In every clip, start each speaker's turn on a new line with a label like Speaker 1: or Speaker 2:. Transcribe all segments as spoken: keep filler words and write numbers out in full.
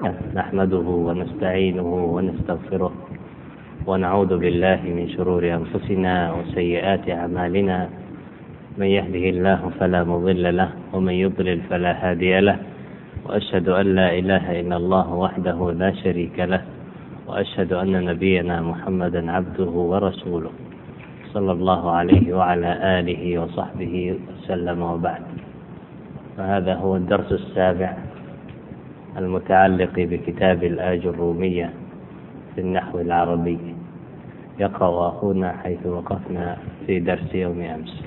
Speaker 1: نحمده ونستعينه ونستغفره ونعوذ بالله من شرور أنفسنا وسيئات أعمالنا، من يهده الله فلا مضل له ومن يضلل فلا هادي له، وأشهد أن لا إله إلا الله وحده لا شريك له، وأشهد أن نبينا محمدا عبده ورسوله صلى الله عليه وعلى آله وصحبه وسلم، وبعد. فهذا هو الدرس السابع المتعلق بكتاب الآجرومية في النحو العربي. يقرأ أخونا حيث وقفنا في درس يوم أمس.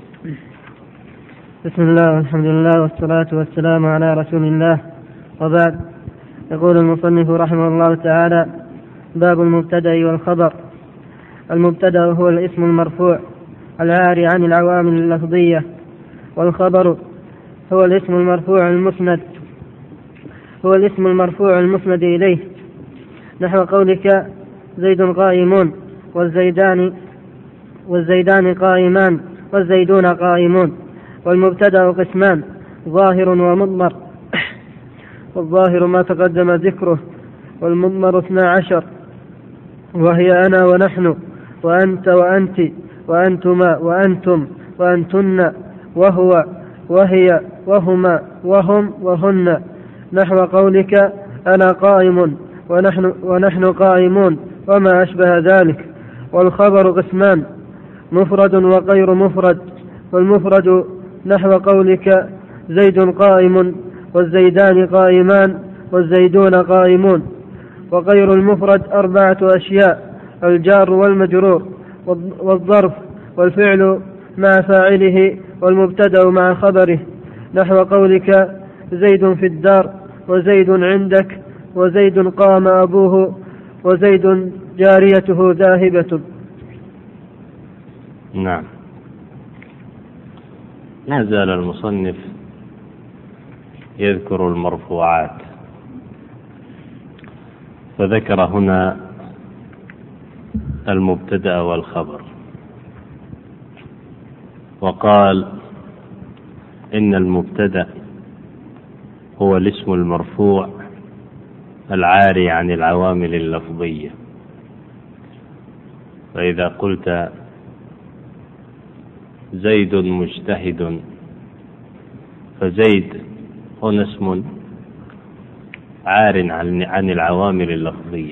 Speaker 2: بسم الله والحمد لله والصلاة والسلام على رسول الله، وبعد. يقول المصنف رحمه الله تعالى: باب المبتدأ والخبر. المبتدأ هو الاسم المرفوع العاري عن العوامل اللفظية، والخبر هو الاسم المرفوع المسند هو الاسم المرفوع المسند إليه، نحو قولك زيد قائمون والزيدان والزيدان قائمان والزيدون قائمون. والمبتدأ قسمان: ظاهر ومضمر، والظاهر ما تقدم ذكره، والمضمر اثنا عشر، وهي أنا ونحن وأنت وأنت وأنتما وأنتم وأنتن وهو وهي وهما وهم وهن، نحو قولك أنا قائم ونحن, ونحن قائمون وما أشبه ذلك. والخبر قسمان: مفرد وغير مفرد. والمفرد نحو قولك زيد قائم والزيدان قائمان والزيدون قائمون. وغير المفرد أربعة أشياء: الجار والمجرور والظرف والفعل مع فاعله والمبتدأ مع خبره، نحو قولك زيد في الدار وزيد عندك وزيد قام أبوه وزيد جاريته ذاهبة.
Speaker 1: نعم. ما زال المصنف يذكر المرفوعات، فذكر هنا المبتدأ والخبر، وقال إن المبتدأ هو الاسم المرفوع العاري عن العوامل اللفظية. فإذا قلت زيد مجتهد، فزيد هنا اسم عار عن العوامل اللفظية،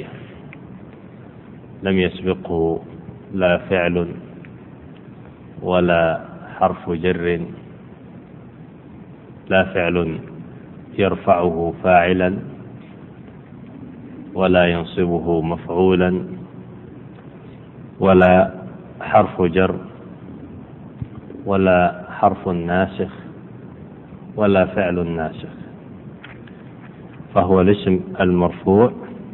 Speaker 1: لم يسبقه لا فعل ولا حرف جر، لا فعل يرفعه فاعلا ولا ينصبه مفعولا ولا حرف جر ولا حرف ناسخ ولا فعل ناسخ، فهو الاسم المرفوع.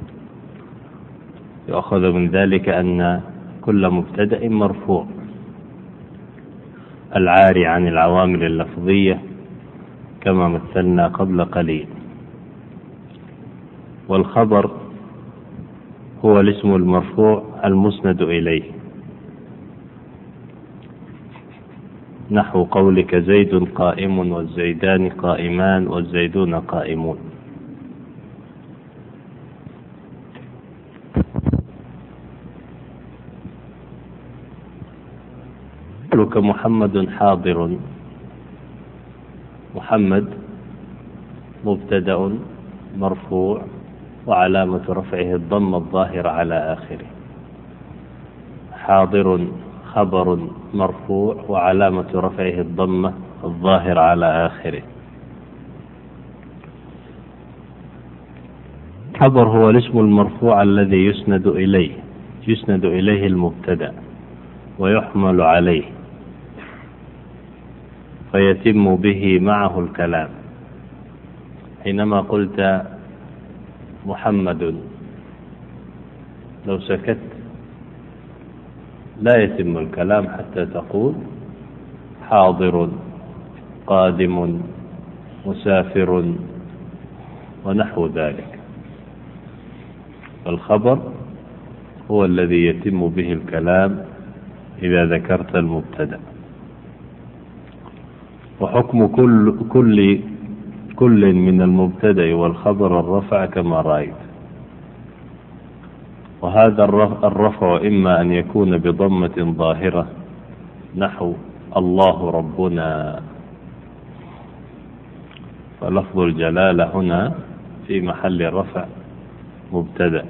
Speaker 1: يؤخذ من ذلك أن كل مبتدأ مرفوع العاري عن العوامل اللفظية كما مثلنا قبل قليل. والخبر هو الاسم المرفوع المسند إليه، نحو قولك زيد قائم والزيدان قائمان والزيدون قائمون. قولك محمد حاضر، محمد مبتدأ مرفوع وعلامة رفعه الضم الظاهر على آخره، حاضر خبر مرفوع وعلامة رفعه الضمة الظاهر على آخره. خبر هو الاسم المرفوع الذي يسند إليه يسند إليه المبتدأ ويحمل عليه، فيتم به معه الكلام. حينما قلت محمد، لو سكت لا يتم الكلام حتى تقول حاضر قادم مسافر ونحو ذلك. الخبر هو الذي يتم به الكلام إذا ذكرت المبتدأ. وحكم كل كل
Speaker 3: لكل من المبتدأ والخبر الرفع كما رأيت. وهذا الرفع إما أن يكون بضمة ظاهرة نحو الله ربنا، فلفظ الجلالة هنا في محل رفع مبتدأ،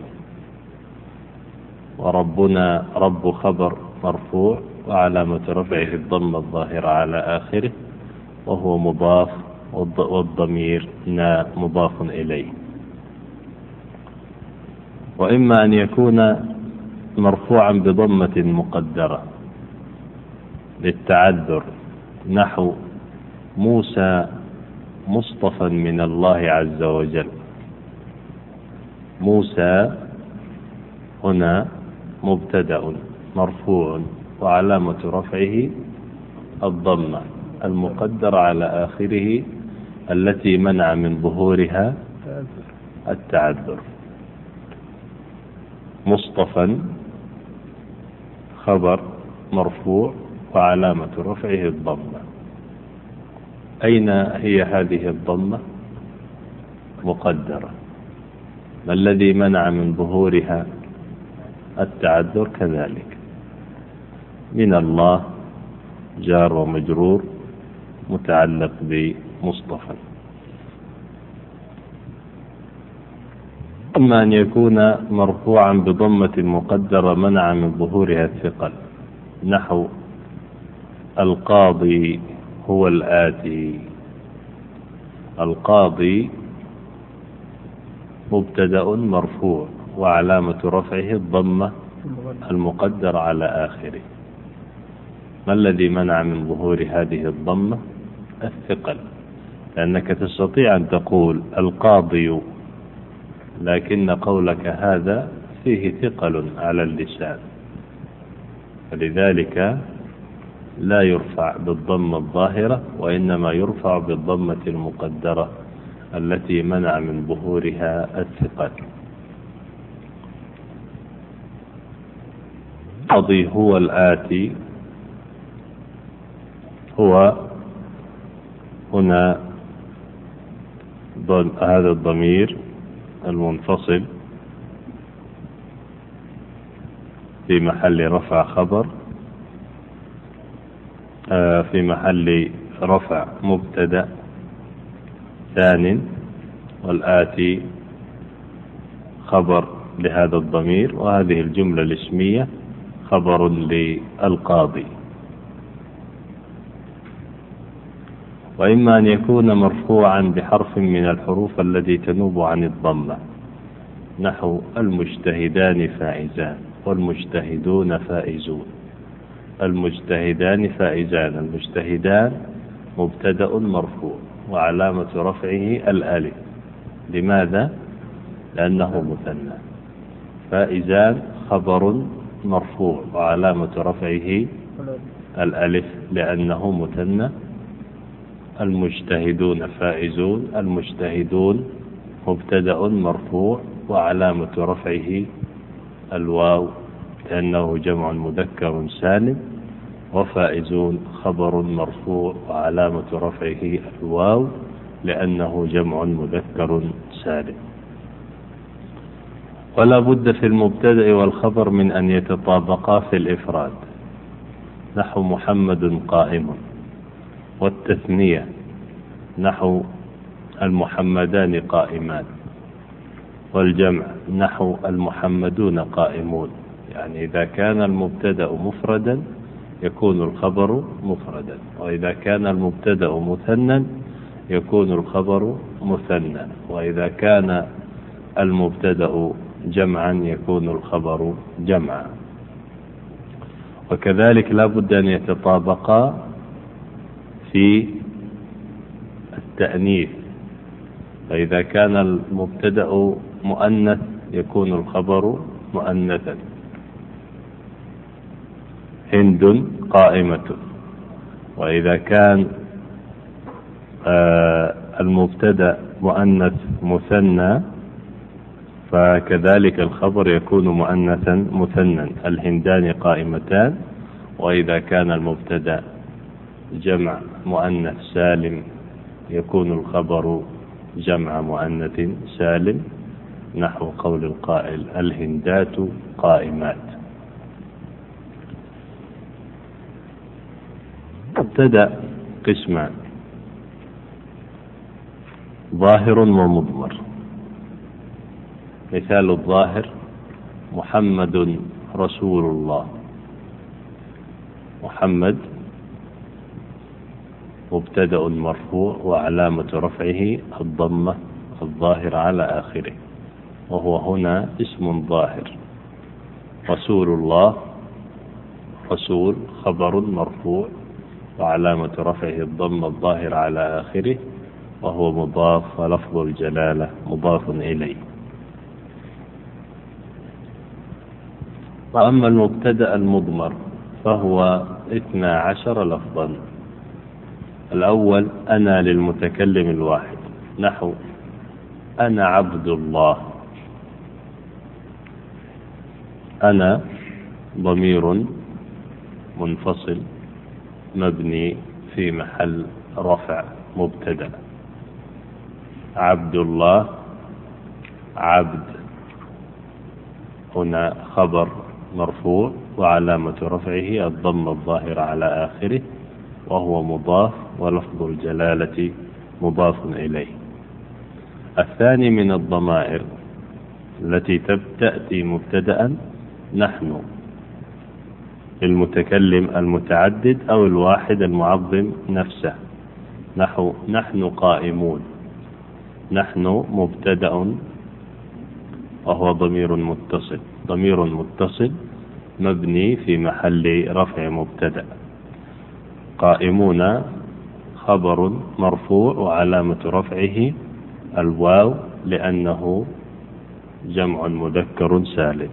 Speaker 3: وربنا رب خبر مرفوع وعلامة رفعه الضمة الظاهرة على آخره، وهو مضاف والضمير نا مضاف إليه. وإما أن يكون مرفوعا بضمة مقدرة للتعذر نحو موسى مصطفى من الله عز وجل. موسى هنا مبتدأ مرفوع وعلامة رفعه الضمة المقدرة على آخره التي منع من ظهورها التعذر. مصطفى خبر مرفوع وعلامة رفعه الضمة. أين هي هذه الضمة؟ مقدرة. ما الذي منع من ظهورها التعذر؟ كذلك من الله جار ومجرور متعلق بمصطفى. أما أن يكون مرفوعا بضمة مقدرة منع من ظهورها الثقل نحو القاضي هو الآتي. القاضي مبتدأ مرفوع وعلامة رفعه الضمة المقدرة على آخره. ما الذي منع من ظهور هذه الضمة؟ الثقل، لأنك تستطيع أن تقول القاضي لكن قولك هذا فيه ثقل على اللسان، فلذلك لا يرفع بالضمة الظاهرة وإنما يرفع بالضمة المقدرة التي منع من ظهورها الثقل. القاضي هو الآتي، هو هنا هذا الضمير المنفصل في محل رفع خبر في محل رفع مبتدأ ثان، والآتي خبر لهذا الضمير، وهذه الجملة الاسمية خبر للقاضي. وإما أن يكون مرفوعا بحرف من الحروف التي تنوب عن الضمة نحو المجتهدان فائزان والمجتهدون فائزون. المجتهدان فائزان، المجتهدان مبتدأ مرفوع وعلامة رفعه الألف. لماذا؟ لأنه مثنى. فائزان خبر مرفوع وعلامة رفعه الألف لأنه مثنى. المجتهدون فائزون، المجتهدون مبتدأ مرفوع وعلامة رفعه الواو لأنه جمع مذكر سالم. وفائزون خبر مرفوع وعلامة رفعه الواو لأنه جمع مذكر سالم. ولا بد في المبتدأ والخبر من أن يتطابقا في الإفراد نحو محمد قائم، والتثنية نحو المحمدان قائمان، والجمع نحو المحمدون قائمون. يعني إذا كان المبتدأ مفردا يكون الخبر مفردا، وإذا كان المبتدأ مثنى يكون الخبر مثنى، وإذا كان المبتدأ جمعا يكون الخبر جمعا. وكذلك لا بد أن يتطابقا في التأنيث، فإذا كان المبتدأ مؤنث يكون الخبر مؤنثا. هند قائمة. وإذا كان آه المبتدأ مؤنث مثنى فكذلك الخبر يكون مؤنثا مثنى. الهندان قائمتان. وإذا كان المبتدأ جمع مؤنث سالم يكون الخبر جمع مؤنث سالم، نحو قول القائل الهندات قائمات. ابتدأ قسمان: ظاهر ومضمر. مثال الظاهر: محمد رسول الله. محمد مبتدأ مرفوع وعلامة رفعه الضمة الظاهرة على آخره، وهو هنا اسم ظاهر. رسول الله، رسول خبر مرفوع وعلامة رفعه الضمة الظاهرة على آخره، وهو مضاف ولفظ الجلالة مضاف إليه. وأما المبتدأ المضمر فهو اثنا عشر لفظا. الأول: أنا للمتكلم الواحد، نحو أنا عبد الله. أنا ضمير منفصل مبني في محل رفع مبتدأ. عبد الله، عبد هنا خبر مرفوع وعلامة رفعه الضمة الظاهرة على آخره، وهو مضاف ولفظ الجلالة مضاف إليه. الثاني من الضمائر التي تأتي مبتدأ: نحن للمتكلم المتعدد أو الواحد المعظم نفسه، نحو نحن قائمون. نحن مبتدأ وهو ضمير متصل ضمير متصل مبني في محل رفع مبتدأ. قائمون خبر مرفوع وعلامة رفعه الواو لأنه جمع مذكر سالم.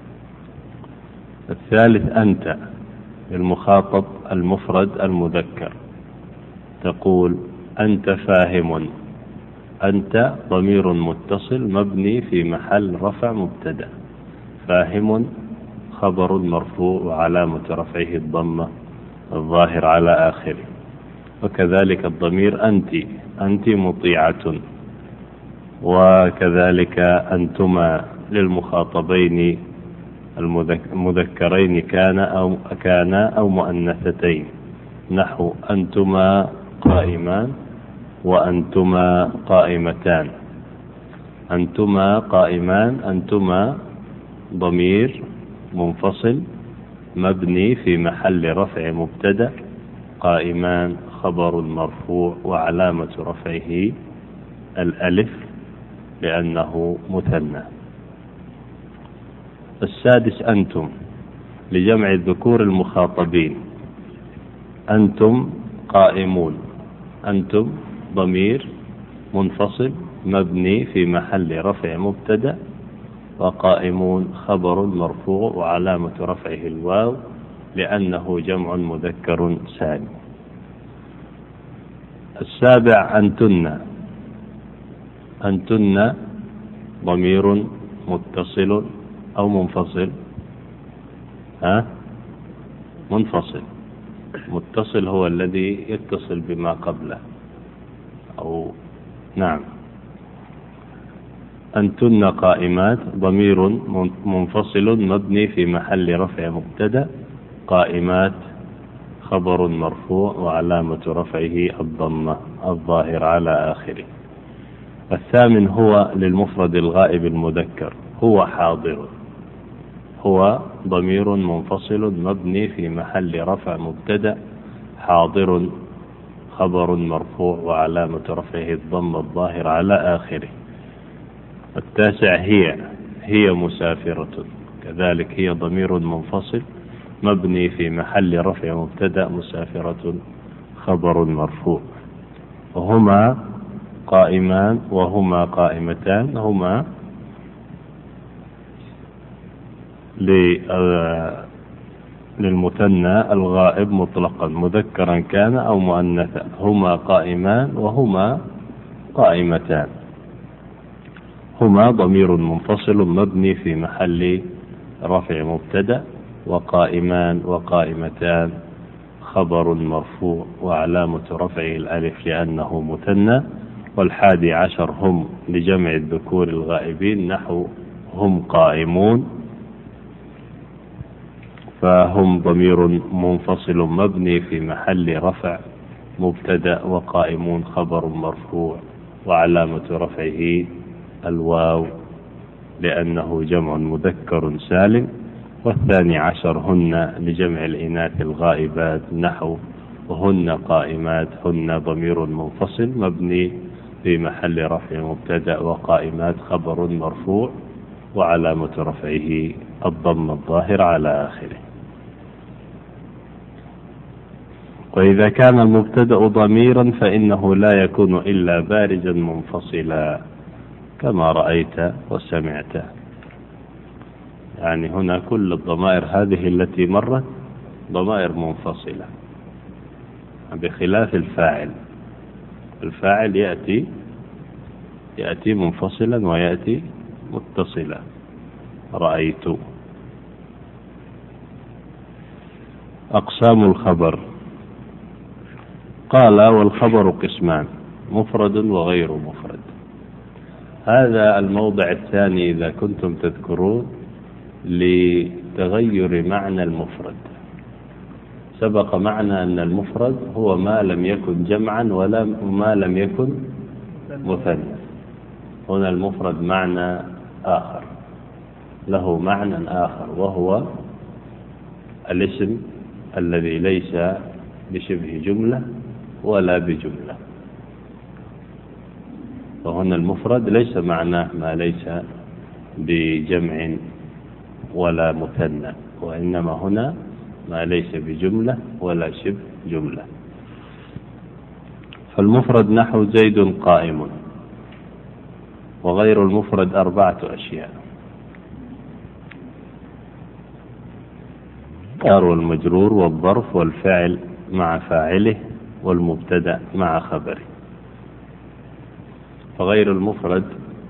Speaker 3: الثالث: أنت المخاطب المفرد المذكر، تقول أنت فاهم. أنت ضمير متصل مبني في محل رفع مبتدأ. فاهم خبر مرفوع وعلامة رفعه الضمة الظاهر على آخره. وكذلك الضمير أنت، أنت مطيعة. وكذلك أنتما للمخاطبين المذكرين كان أو كان أو مؤنثتين، نحو أنتما قائمان وأنتما قائمتان. أنتما قائمان، أنتما ضمير منفصل مبني في محل رفع مبتدأ. قائمان خبر مرفوع وعلامة رفعه الألف لأنه مثنى. السادس: أنتم لجمع الذكور المخاطبين. أنتم قائمون. أنتم ضمير منفصل مبني في محل رفع مبتدأ، وقائمون خبر مرفوع وعلامة رفعه الواو لأنه جمع مذكر سالم. السابع: أنتن. أنتن ضمير متصل أو منفصل؟ ها؟ منفصل. متصل هو الذي يتصل بما قبله، أو نعم. أنتن قائمات ضمير منفصل مبني في محل رفع مبتدأ. قائمات خبر مرفوع وعلامة رفعه الضمة الظاهر على آخره. الثامن: هو للمفرد الغائب المذكر. هو حاضر. هو ضمير منفصل مبني في محل رفع مبتدأ. حاضر خبر مرفوع وعلامة رفعه الضمة الظاهر على آخره. التاسع: هي. هي مسافرة. كذلك هي ضمير منفصل مبني في محل رفع مبتدأ. مسافرة خبر مرفوع. وهما قائمان وهما قائمتان. هما للمثنى الغائب مطلقا مذكرا كان أو مؤنثا. هما قائمان وهما قائمتان. هما ضمير منفصل مبني في محل رفع مبتدأ. وقائمان وقائمتان خبر مرفوع وعلامة رفعه الألف لأنه مثنى. والحادي عشر هم لجمع الذكور الغائبين نحو هم قائمون، فهم ضمير منفصل مبني في محل رفع مبتدأ، وقائمون خبر مرفوع وعلامة رفعه الواو لأنه جمع مذكر سالم. والثاني عشر هن لجمع الإناث الغائبات نحو هن قائمات، هن ضمير منفصل مبني في محل رفع مبتدأ، وقائمات خبر مرفوع وعلامة رفعه الضم الظاهر على آخره. وإذا كان المبتدأ ضميرا فإنه لا يكون إلا بارزا منفصلا كما رأيت وسمعت. يعني هنا كل الضمائر هذه التي مرت ضمائر منفصلة، بخلاف الفاعل. الفاعل يأتي يأتي منفصلا ويأتي متصلا. رأيت. أقسام الخبر. قال: والخبر قسمان، مفرد وغير مفرد. هذا الموضع الثاني إذا كنتم تذكرون لتغير معنى المفرد. سبق معنا أن المفرد هو ما لم يكن جمعا ولا ما لم يكن مثنى. هنا المفرد معنى آخر، له معنى آخر، وهو الاسم الذي ليس بشبه جملة ولا بجملة. وهنا المفرد ليس معناه ما ليس بجمع ولا مثنى، وإنما هنا ما ليس بجملة ولا شبه جملة. فالمفرد نحو زيد قائم. وغير المفرد أربعة أشياء: الجار والمجرور والظرف والفعل مع فاعله والمبتدأ مع خبره. فغير المفرد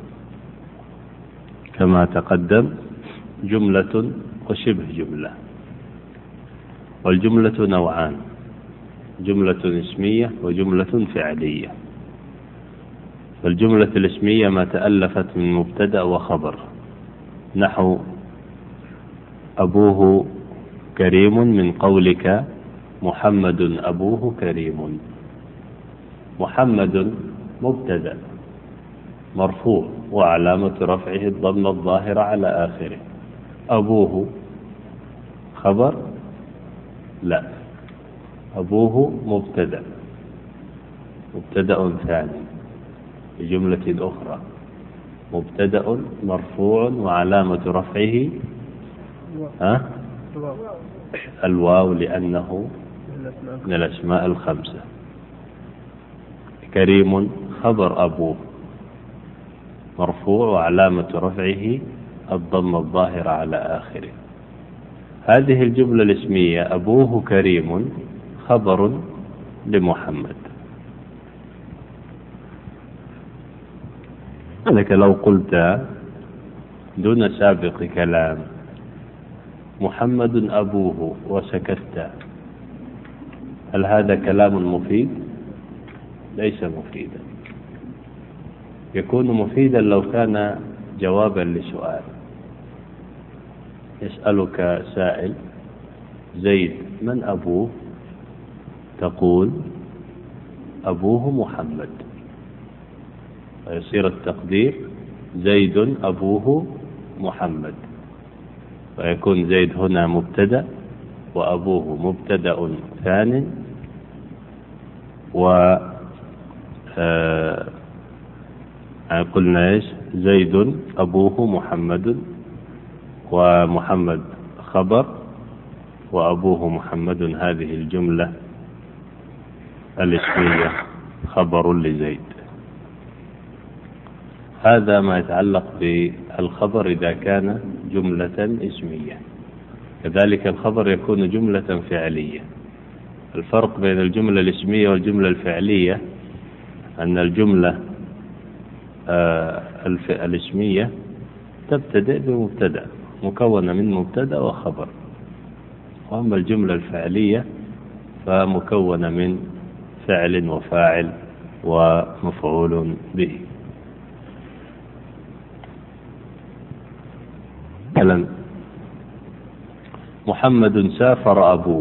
Speaker 3: كما تقدم جملة وشبه جملة. والجملة نوعان: جملة اسمية وجملة فعلية. فالجملة الاسمية ما تألفت من مبتدأ وخبر، نحو أبوه كريم من قولك محمد أبوه كريم. محمد مبتدأ مرفوع وعلامة رفعه الضم الظاهر على آخره. أبوه خبر؟ لا، أبوه مبتدأ مبتدأ ثاني بجملة أخرى، مبتدأ مرفوع وعلامة رفعه ها؟ الواو لأنه من الأسماء الخمسة. كريم خبر أبوه مرفوع وعلامة رفعه الضم الظاهر على آخره. هذه الجملة الاسمية أبوه كريم خبر لمحمد. لك لو قلت دون سابق كلام محمد أبوه وسكت، هل هذا كلام مفيد؟ ليس مفيدا. يكون مفيدا لو كان جوابا لسؤال. يسألك سائل: زيد من أبوه؟ تقول أبوه محمد، فيصير التقدير زيد أبوه محمد، ويكون زيد هنا مبتدأ وأبوه مبتدأ ثان، و آه قلنا إيش؟ زيد أبوه محمد، ومحمد خبر، وأبوه محمد هذه الجملة الاسمية خبر لزيد. هذا ما يتعلق بالخبر إذا كان جملة اسمية. كذلك الخبر يكون جملة فعلية. الفرق بين الجملة الاسمية والجملة الفعلية أن الجملة الاسمية تبتدئ بمبتدأ مكونة من مبتدأ وخبر، وأما الجملة الفعلية فمكونة من فعل وفاعل ومفعول به. مثلا محمد سافر أبوه،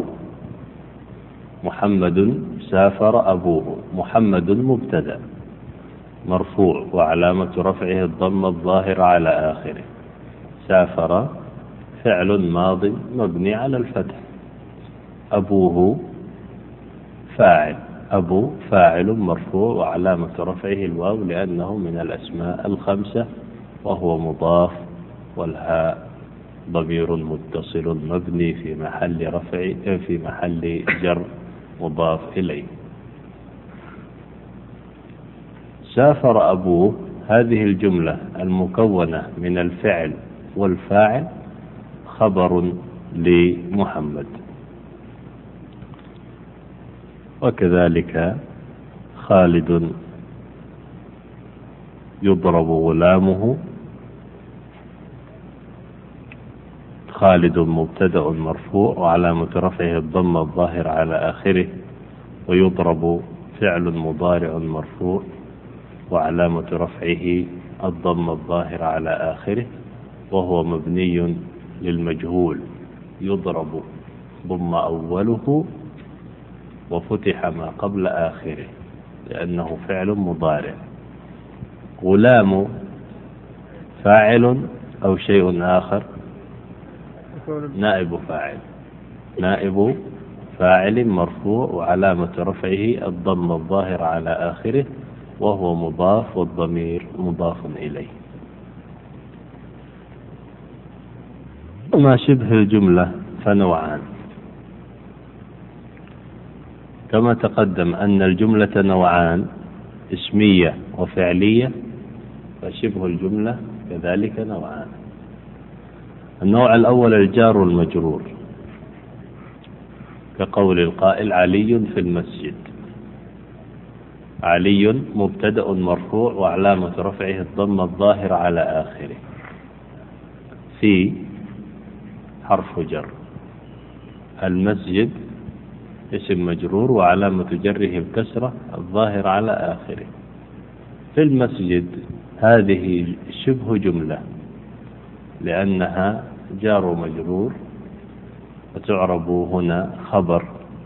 Speaker 3: محمد سافر أبوه، محمد مبتدأ مرفوع وعلامة رفعه الضمة الظاهرة على آخره. سافر فعل ماض مبني على الفتح. أبوه فاعل، أبو فاعل مرفوع وعلامة رفعه الواو لأنه من الأسماء الخمسة وهو مضاف، والهاء ضمير متصل مبني في محل رفع في محل جر مضاف إليه. سافر أبوه، هذه الجملة المكونة من الفعل والفاعل خبر لمحمد. وكذلك خالد يضرب غلامه، خالد مبتدأ مرفوع وعلامة رفعه الضمة الظاهر على آخره، ويضرب فعل مضارع مرفوع وعلامة رفعه الضمة الظاهر على آخره، وهو مبني للمجهول. يضرب ضم أوله وفتح ما قبل آخره لأنه فعل مضارع. غلام فاعل أو شيء آخر؟ نائب فاعل، نائب فاعل مرفوع وعلامة رفعه الضم الظاهر على آخره، وهو مضاف والضمير مضاف إليه. وما شبه الجملة فنوعان. كما تقدم أن الجملة نوعان، اسمية وفعلية، فشبه الجملة كذلك نوعان. النوع الأول الجار المجرور، كقول القائل علي في المسجد. علي مبتدأ مرفوع وعلامة رفعه الضمة الظاهر على آخره. في حرف جر، المسجد اسم مجرور وعلامة جره الكسرة الظاهر على آخره. في المسجد هذه شبه جملة لأنها جار مجرور، وتعرب هنا خبر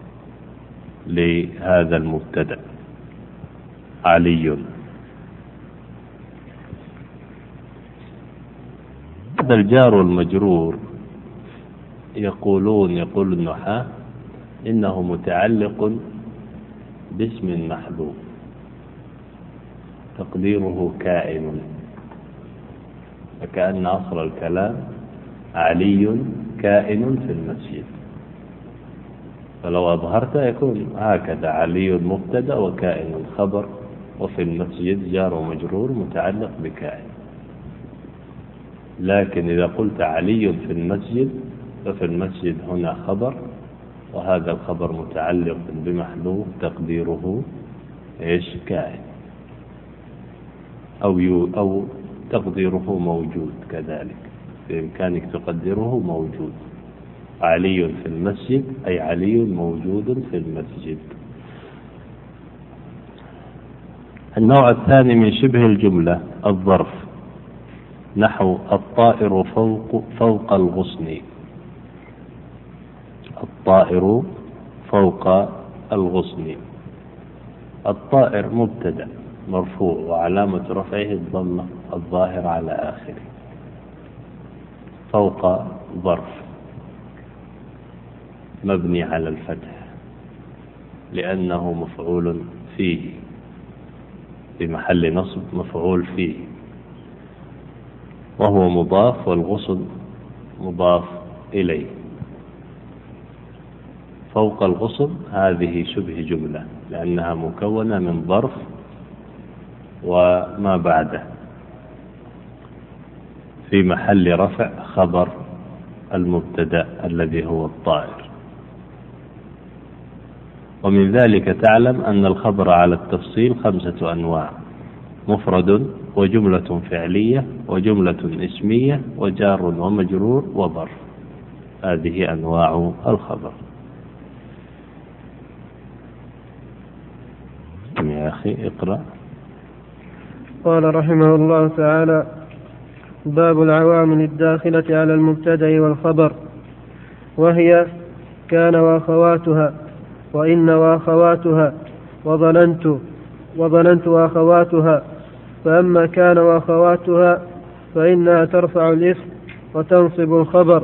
Speaker 3: لهذا المبتدأ علي. هذا الجار المجرور يقولون يقول النحاة إنه متعلق باسم محذوف تقديره كائن، فكأن أصل الكلام علي كائن في المسجد، فلو أظهرت يكون هكذا: علي مبتدأ وكائن خبر، وفي المسجد جار مجرور متعلق بكائن. لكن إذا قلت علي في المسجد ففي المسجد هنا خبر، وهذا الخبر متعلق بمحذوف تقديره إيش؟ كائن، أو يو أو تقديره موجود. كذلك بإمكانك تقدره موجود. علي في المسجد أي علي موجود في المسجد. النوع الثاني من شبه الجملة الظرف، نحو الطائر فوق فوق الغصن. الطائر فوق الغصن. الطائر مبتدأ مرفوع وعلامة رفعه الضمة الظاهر على آخره. فوق ظرف مبني على الفتح لأنه مفعول فيه، في محل نصب مفعول فيه، وهو مضاف والغصن مضاف إليه. فوق الغصن هذه شبه جملة لأنها مكونة من ظرف وما بعده، في محل رفع خبر المبتدأ الذي هو الطائر. ومن ذلك تعلم أن الخبر على التفصيل خمسة أنواع: مفرد وجملة فعلية وجملة اسمية وجار ومجرور وظرف. هذه أنواع الخبر. يا أخي اقرأ.
Speaker 2: قال رحمه الله تعالى: باب العوامل الداخلة على المبتدأ والخبر، وهي كان وأخواتها، وإن وأخواتها، وظننت وظننت وأخواتها. فأما كان وأخواتها فإنها ترفع الاسم وتنصب الخبر،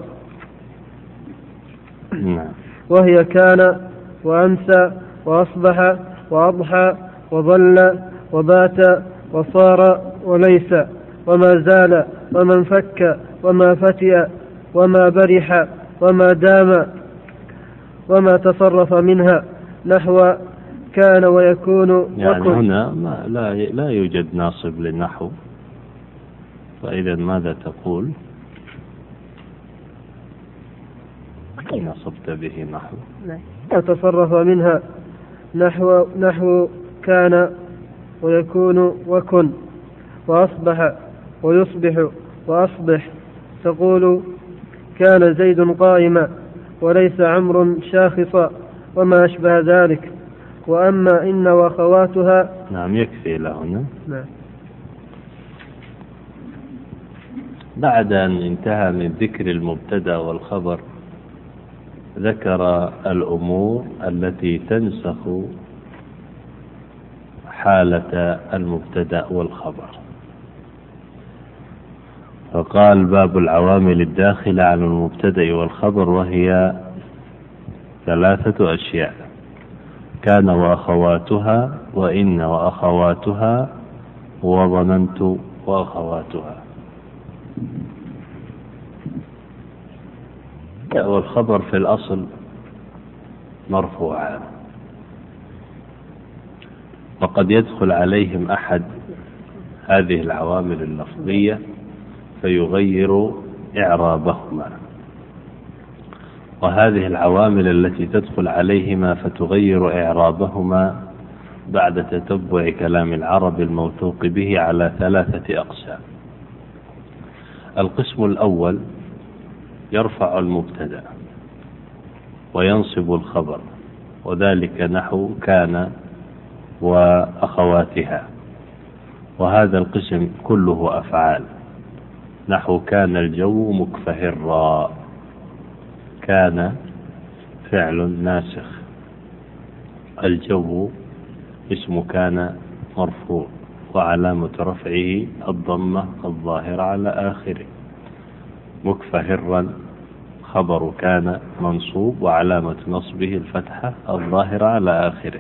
Speaker 2: وهي كان وأمسى وأصبح وأضحى وظل وبات وصار وليس وما زال وما انفك وما فتئ وما برح وما دام وما تصرف منها، نحو كان ويكون.
Speaker 3: يعني وكن. هنا ما لا لا يوجد ناصب للنحو، فإذا ماذا تقول؟ نصبت به نحو
Speaker 2: وتصرف منها، نحو نحو كان ويكون وكن، وأصبح ويصبح وأصبح. تقول كان زيد قائما وليس عمرو شاخصا وما أشبه ذلك. وأما إن وأخواتها.
Speaker 3: نعم يكفي لهنا.
Speaker 2: نعم.
Speaker 3: بعد أن انتهى من ذكر المبتدأ والخبر ذكر الأمور التي تنسخ حالة المبتدأ والخبر، فقال: باب العوامل الداخلة على المبتدأ والخبر، وهي ثلاثة أشياء: كان وأخواتها، وإن وأخواتها، وظننت وأخواتها. والخبر في الأصل مرفوعان، وقد يدخل عليهم أحد هذه العوامل اللفظية فيغير إعرابهما، وهذه العوامل التي تدخل عليهما فتغير إعرابهما بعد تتبع كلام العرب الموثوق به على ثلاثة أقسام. القسم الأول يرفع المبتدأ وينصب الخبر، وذلك نحو كان وأخواتها، وهذا القسم كله أفعال، نحو كان الجو مكفهرا. كان فعل ناسخ، الجو اسم كان مرفوع وعلامة رفعه الضمة الظاهرة على آخره. مكفهرا خبر كان منصوب وعلامة نصبه الفتحة الظاهرة على آخره.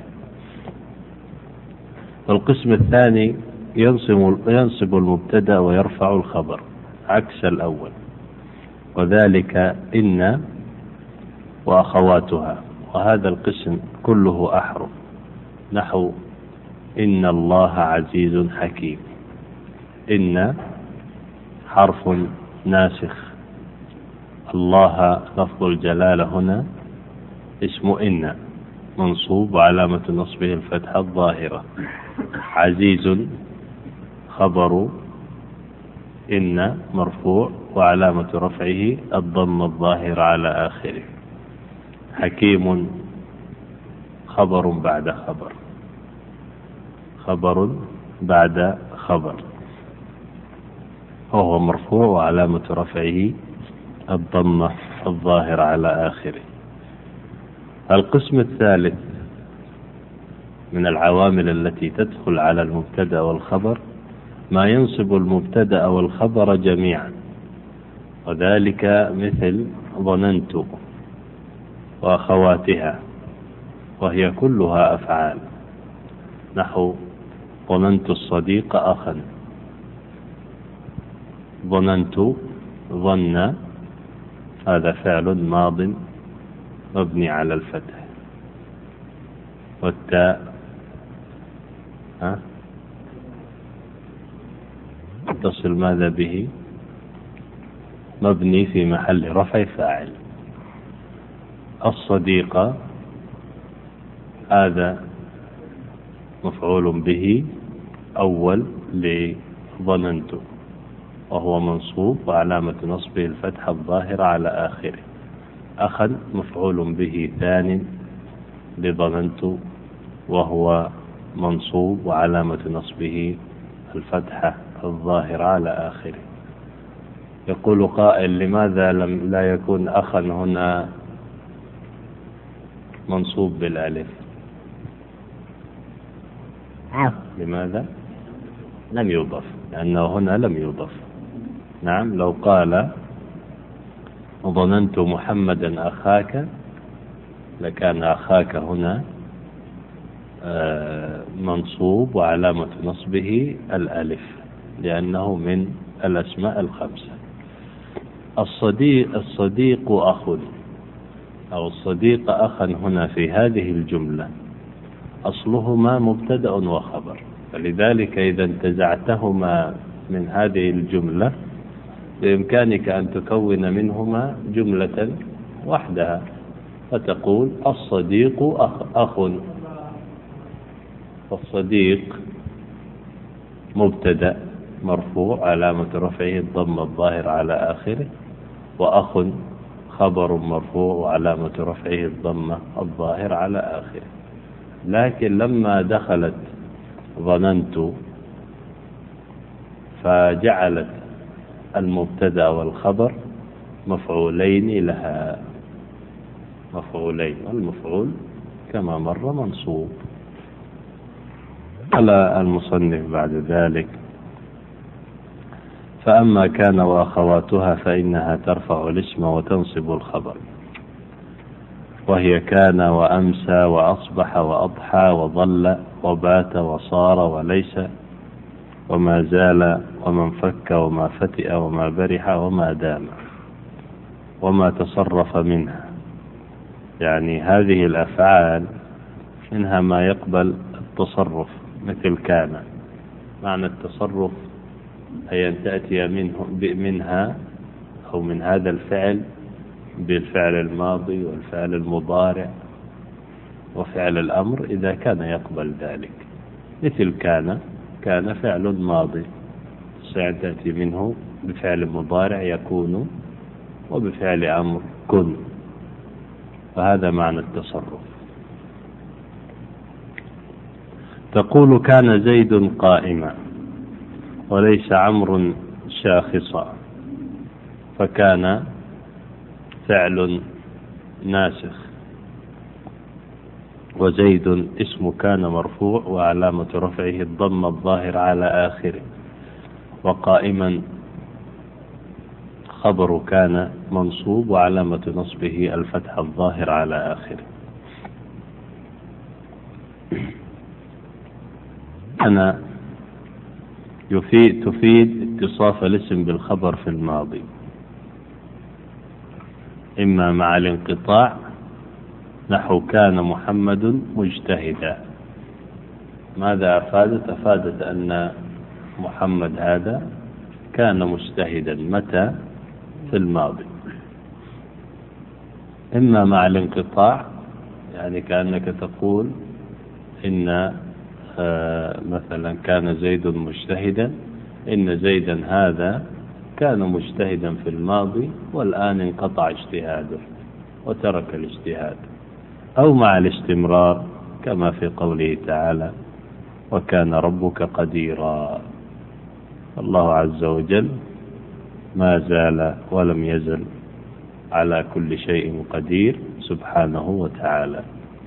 Speaker 3: القسم الثاني ينصب ينصب المبتدأ ويرفع الخبر عكس الأول، وذلك إن وأخواتها، وهذا القسم كله أحرف، نحو إن الله عزيز حكيم. إن حرف ناسخ، الله لفظ الجلالة هنا اسم إن منصوب وعلامة نصبه الفتحة الظاهرة. عزيز خبر إن مرفوع وعلامة رفعه الضم الظاهر على آخره. حكيم خبر بعد خبر، خبر بعد خبر، وهو مرفوع وعلامة رفعه الضمة الظاهرة على آخره. القسم الثالث من العوامل التي تدخل على المبتدأ والخبر ما ينصب المبتدأ والخبر جميعا، وذلك مثل ظننت وأخواتها، وهي كلها أفعال، نحو ظننت الصديق أخا. ظننت ظن هذا فعل ماض مبني على الفتح، والتاء ها تصل ماذا به مبني في محل رفع فاعل. الصديق هذا مفعول به أول لظننت، وهو منصوب وعلامة نصبه الفتحة الظاهرة على آخره. أخا مفعول به ثاني لظننت، وهو منصوب وعلامة نصبه الفتحة الظاهرة على آخره. يقول قائل: لماذا لم لا يكون أخا هنا منصوب بالألف؟ لماذا لم يضف؟ لأنه هنا لم يضف. نعم، لو قال: ظننت محمدا أخاك، لكان أخاك هنا منصوب وعلامة نصبه الألف، لأنه من الأسماء الخمسة. الصديق الصديق أخ، أو الصديق أخا هنا في هذه الجملة أصلهما مبتدأ وخبر، فلذلك إذا انتزعتهما من هذه الجملة بإمكانك أن تكون منهما جملة وحدها، فتقول: الصديق أخ, أخ. فالصديق مبتدأ مرفوع علامة رفعه الضم الظاهر على آخره، وأخ خبر مرفوع وعلامة رفعه الضمة الظاهر على آخره. لكن لما دخلت ظننت فجعلت المبتدأ والخبر مفعولين لها، مفعولين، والمفعول كما مر منصوب. قال المصنف بعد ذلك: فأما كان وأخواتها فإنها ترفع الاسم وتنصب الخبر، وهي كان وأمسى وأصبح وأضحى وظل وبات وصار وليس وما زال ومن فك وما فتئ وما برح وما دام وما تصرف منها. يعني هذه الأفعال منها ما يقبل التصرف مثل كان. معنى التصرف أي أن تأتي منه منها أو من هذا الفعل بالفعل الماضي والفعل المضارع وفعل الأمر إذا كان يقبل ذلك. مثل كان، كان فعل ماضي سيأتي منه بفعل مضارع يكون وبفعل أمر كن، فهذا معنى التصرف. تقول: كان زيد قائما وليس عمرو شاخصا، فكان فعل ناسخ، وزيد اسم كان مرفوع وعلامة رفعه الضم الظاهر على آخره، وقائما خبر كان منصوب وعلامة نصبه الفتح الظاهر على آخره. أنا يفيد تفيد اتصاف الاسم بالخبر في الماضي، إما مع الانقطاع نحو كان محمد مجتهدا. ماذا أفادت؟ أفادت أن محمد هذا كان مجتهدا متى؟ في الماضي. إما مع الانقطاع، يعني كأنك تقول إن آه مثلا كان زيد مجتهدا، إن زيدا هذا كان مجتهدا في الماضي والآن انقطع اجتهاده وترك الاجتهاد. أو مع الاستمرار كما في قوله تعالى: وكان ربك قديرا. الله عز وجل ما زال ولم يزل على كل شيء قدير سبحانه وتعالى.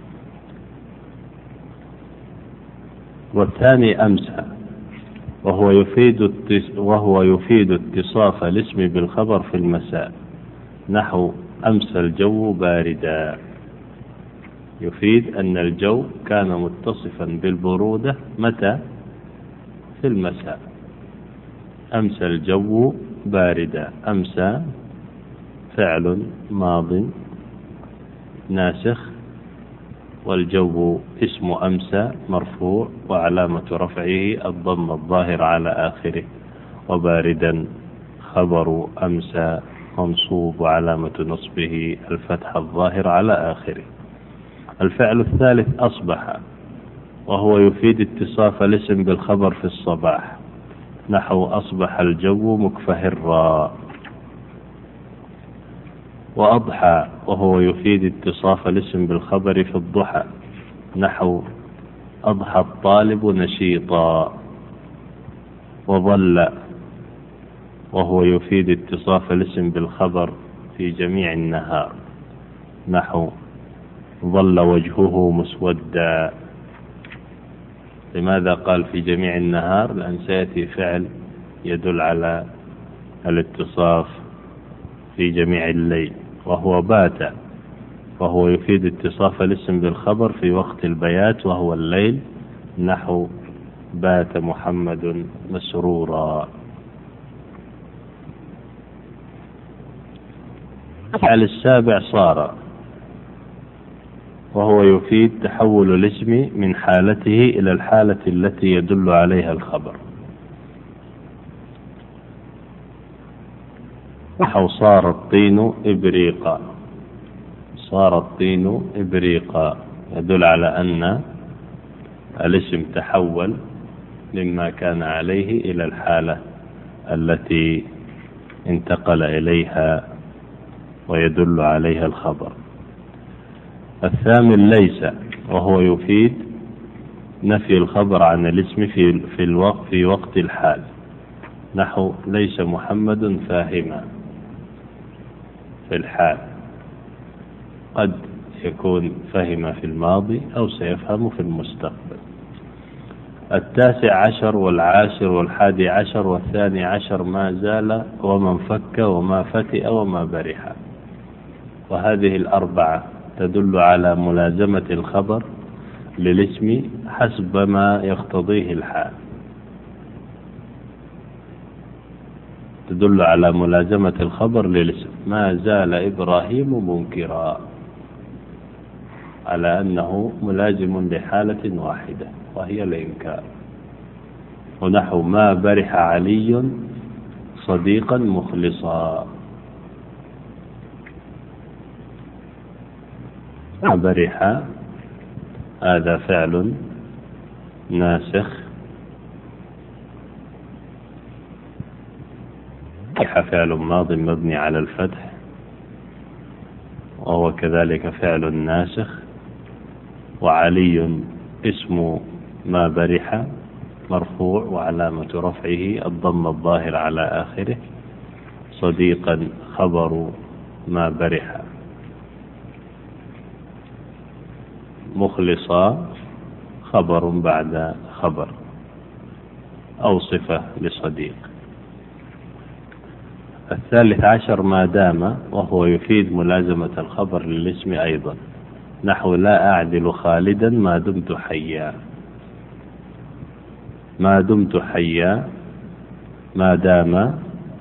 Speaker 3: والثاني أمسى، وهو يفيد وهو يفيد اتصاف الاسم بالخبر في المساء، نحو أمسى الجو باردا، يفيد أن الجو كان متصفا بالبرودة متى؟ في المساء. أمسى الجو باردا، أمسى فعل ماض ناسخ، والجو اسم أمسى مرفوع وعلامة رفعه الضم الظاهر على آخره، وباردا خبر أمسى منصوب وعلامة نصبه الفتح الظاهر على آخره. الفعل الثالث أصبح، وهو يفيد اتصاف الاسم بالخبر في الصباح، نحو أصبح الجو مكفهرا. وأضحى، وهو يفيد اتصاف الاسم بالخبر في الضحى، نحو أضحى الطالب نشيطا، وظل وهو يفيد اتصاف الاسم بالخبر في جميع النهار، نحو ظل وجهه مسودا. لماذا قال في جميع النهار؟ لأن سيأتي فعل يدل على الاتصاف في جميع الليل، وهو بات، وهو يفيد اتصاف الاسم بالخبر في وقت البيات وهو الليل، نحو بات محمد مسرورا. الفعل السابع صار، وهو يفيد تحول الاسم من حالته إلى الحالة التي يدل عليها الخبر، نحو صار الطين إبريقا. صار الطين إبريقا يدل على أن الاسم تحول مما كان عليه إلى الحالة التي انتقل إليها ويدل عليها الخبر. الثامن ليس، وهو يفيد نفي الخبر عن الاسم في في الوقت في وقت الحال، نحو ليس محمد فاهما في الحال، قد يكون فهم في الماضي أو سيفهم في المستقبل. التاسع عشر والعاشر والحادي عشر والثاني عشر ما زال ومن فك وما فتئ وما برح، وهذه الأربعة تدل على ملازمة الخبر للاسم حسب ما يقتضيه الحال، تدل على ملازمة الخبر للاسم. ما زال إبراهيم منكرا، على أنه ملازم لحالة واحدة وهي الإنكار، ونحو ما برح علي صديقا مخلصا. ما برح هذا فعل ناسخ، برح فعل ماض مبني على الفتح، وهو كذلك فعل ناسخ. وعلي اسم ما برح مرفوع وعلامة رفعه الضم الظاهر على آخره. صديقا خبر ما برح. مخلصا خبر بعد خبر أو صفة لصديق. الثالث عشر ما دام، وهو يفيد ملازمة الخبر للاسم أيضا، نحو لا أعدل خالدا ما دمت حيا. ما دمت حيا ما دام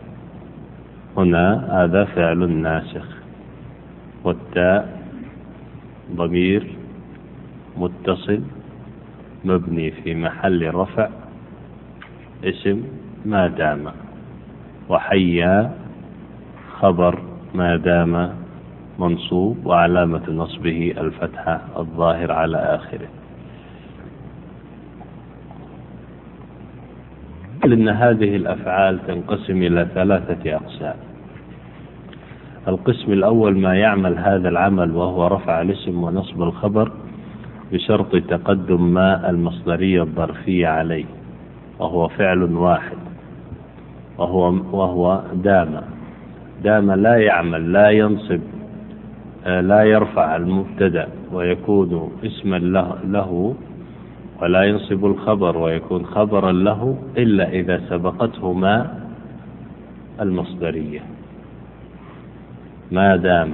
Speaker 3: هنا هذا فعل ناسخ، والتاء ضمير متصل مبني في محل رفع اسم ما دام، وحيا خبر ما دام منصوب وعلامة نصبه الفتحة الظاهر على آخره. لأن هذه الأفعال تنقسم إلى ثلاثة أقسام. القسم الأول ما يعمل هذا العمل وهو رفع الاسم ونصب الخبر بشرط تقدم ما المصدرية الظرفية عليه، وهو فعل واحد، وهو وهو دام. دام لا يعمل، لا ينصب، لا يرفع المبتدأ ويكون اسما له، ولا ينصب الخبر ويكون خبرا له إلا إذا سبقته ما المصدرية. ما دام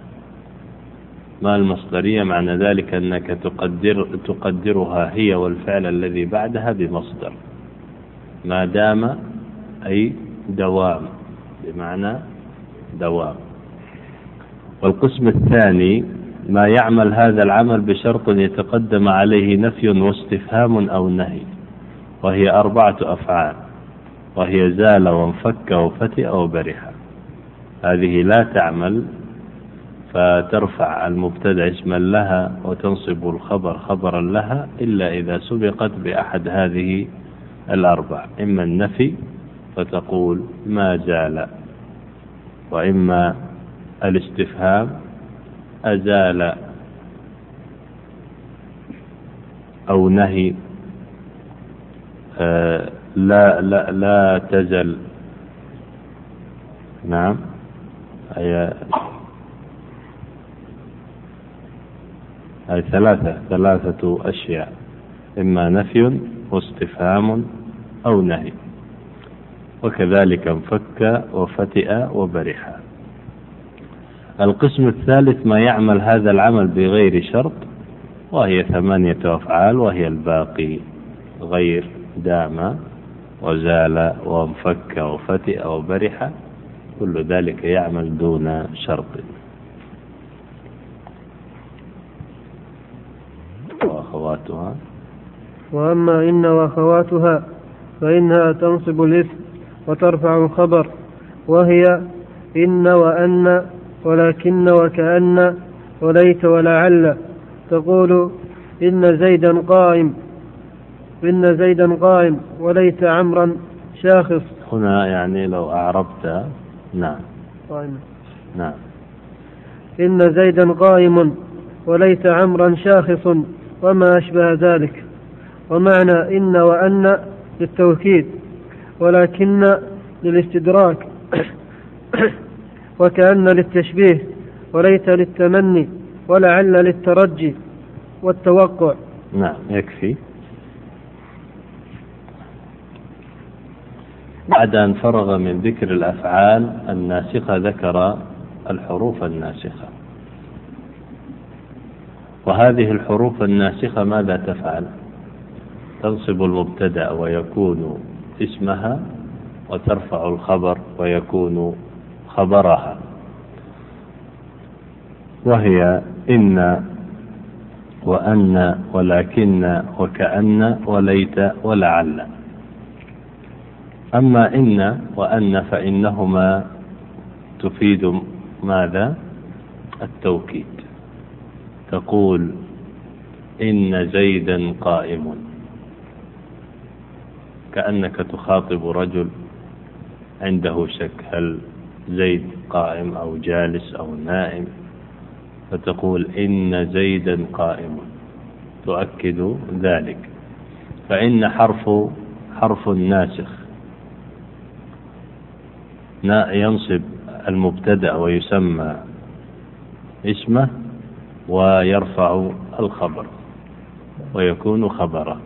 Speaker 3: ما المصدرية معنى ذلك أنك تقدر تقدرها هي والفعل الذي بعدها بمصدر. ما دام أي دوام، بمعنى دوام. والقسم الثاني ما يعمل هذا العمل بشرط يتقدم عليه نفي واستفهام أو نهي، وهي أربعة أفعال، وهي زال وانفك وفتئ وبرح. هذه لا تعمل فترفع المبتدأ اسما لها وتنصب الخبر خبرا لها إلا إذا سبقت بأحد هذه الأربع، إما النفي فتقول ما زال، وإما الاستفهام أزال، أو نهي. آه لا لا لا تزل. نعم. هي هي ثلاثة ثلاثة أشياء، إما نفي واستفهام أو نهي. وكذلك انفك وفتئ وبرح. القسم الثالث ما يعمل هذا العمل بغير شرط، وهي ثمانية أفعال، وهي الباقي غير دام وزال وانفك وفتئ وبرح، كل ذلك يعمل دون شرط. وأخواتها.
Speaker 2: وأما إن وأخواتها فإنها تنصب الاسم وترفع الخبر، وهي إن وأن ولكن وكأن وليت ولعل. تقول إن زيدا قائم، إن زيدا قائم وليت عمرا شاخص.
Speaker 3: هنا يعني لو أعربت. نعم.
Speaker 2: قائم.
Speaker 3: نعم.
Speaker 2: إن زيدا قائم وليت عمرا شاخص وما أشبه ذلك. ومعنى إن وأن للتوكيد، ولكن للاستدراك، وكأن للتشبيه، وليت للتمني، ولعل للترجي والتوقع.
Speaker 3: نعم يكفي. بعد أن فرغ من ذكر الأفعال الناسخة ذكر الحروف الناسخة. وهذه الحروف الناسخة ماذا تفعل؟ تنصب المبتدأ ويكون اسمها، وترفع الخبر ويكون خبرها، وهي إن وأن ولكن وكأن وليت ولعل. أما إن وأن فإنهما تفيد ماذا؟ التوكيد. تقول إن زيدا قائم، كأنك تخاطب رجل عنده شك هل زيد قائم أو جالس أو نائم، فتقول إن زيدا قائم، تؤكد ذلك. فإن حرف حرف ناسخ ينصب المبتدأ ويسمى اسمه، ويرفع الخبر ويكون خبره.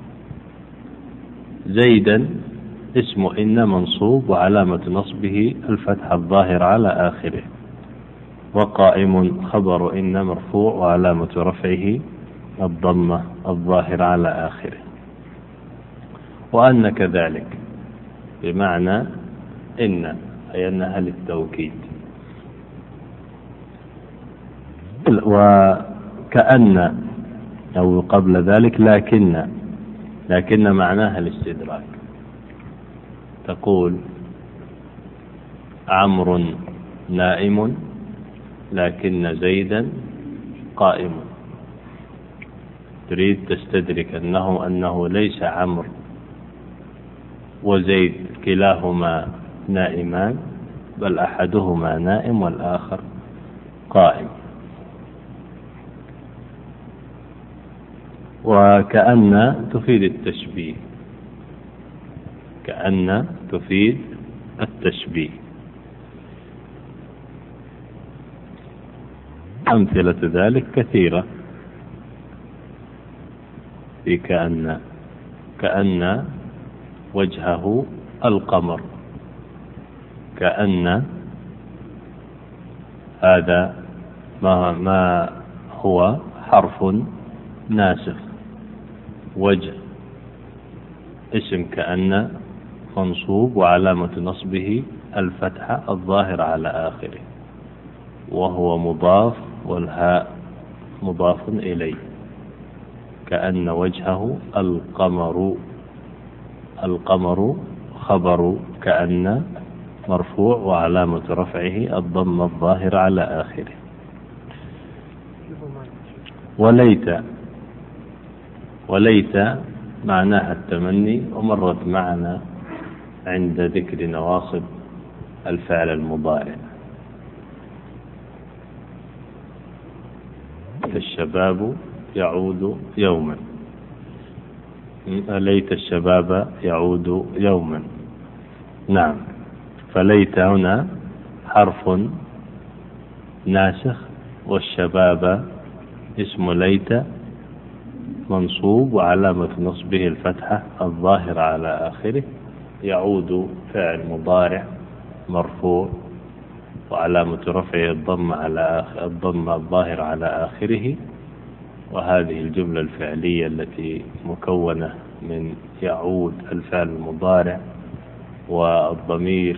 Speaker 3: زيدا اسم إن منصوب وعلامة نصبه الفتح الظاهر على آخره، وقائم خبر إن مرفوع وعلامة رفعه الضمة الظاهر على آخره. وأن كذلك بمعنى إن، أي أنها للتوكيد. وكأن أو قبل ذلك لكن، لكن معناها الاستدراك. تقول عمرو نائم لكن زيدا قائم، تريد تستدرك أنه أنه ليس عمرو وزيد كلاهما نائمان، بل أحدهما نائم والآخر قائم. وكأن تفيد التشبيه، كأن تفيد التشبيه. أمثلة ذلك كثيرة في كأن. كأن وجهه القمر، كأن هذا ما, ما هو حرف ناسخ. وجه اسم كأن منصوب وعلامة نصبه الفتحة الظاهر على آخره، وهو مضاف والهاء مضاف إليه. كأن وجهه القمر، القمر خبر كأن مرفوع وعلامة رفعه الضم الظاهر على آخره. وليت، وليت معناها التمني، ومرت معنا عند ذكر نواصب الفعل المضارع. الشباب يعود يوما، ليت الشباب يعود يوما. نعم، فليت هنا حرف ناسخ، والشباب اسم ليت منصوب وعلامة نصبه الفتحة الظاهرة على آخره. يعود فعل مضارع مرفوع وعلامة رفعه الضم على الضم الظاهر على آخره. وهذه الجملة الفعلية التي مكونة من يعود الفعل المضارع والضمير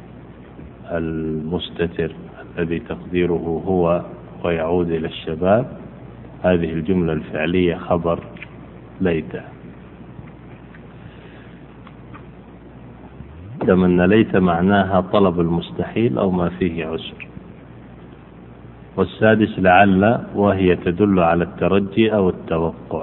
Speaker 3: المستتر الذي تقديره هو ويعود إلى الشباب، هذه الجملة الفعلية خبر ليت. أن ليت معناها طلب المستحيل أو ما فيه عسر. والسادس لعل، وهي تدل على الترجي أو التوقع.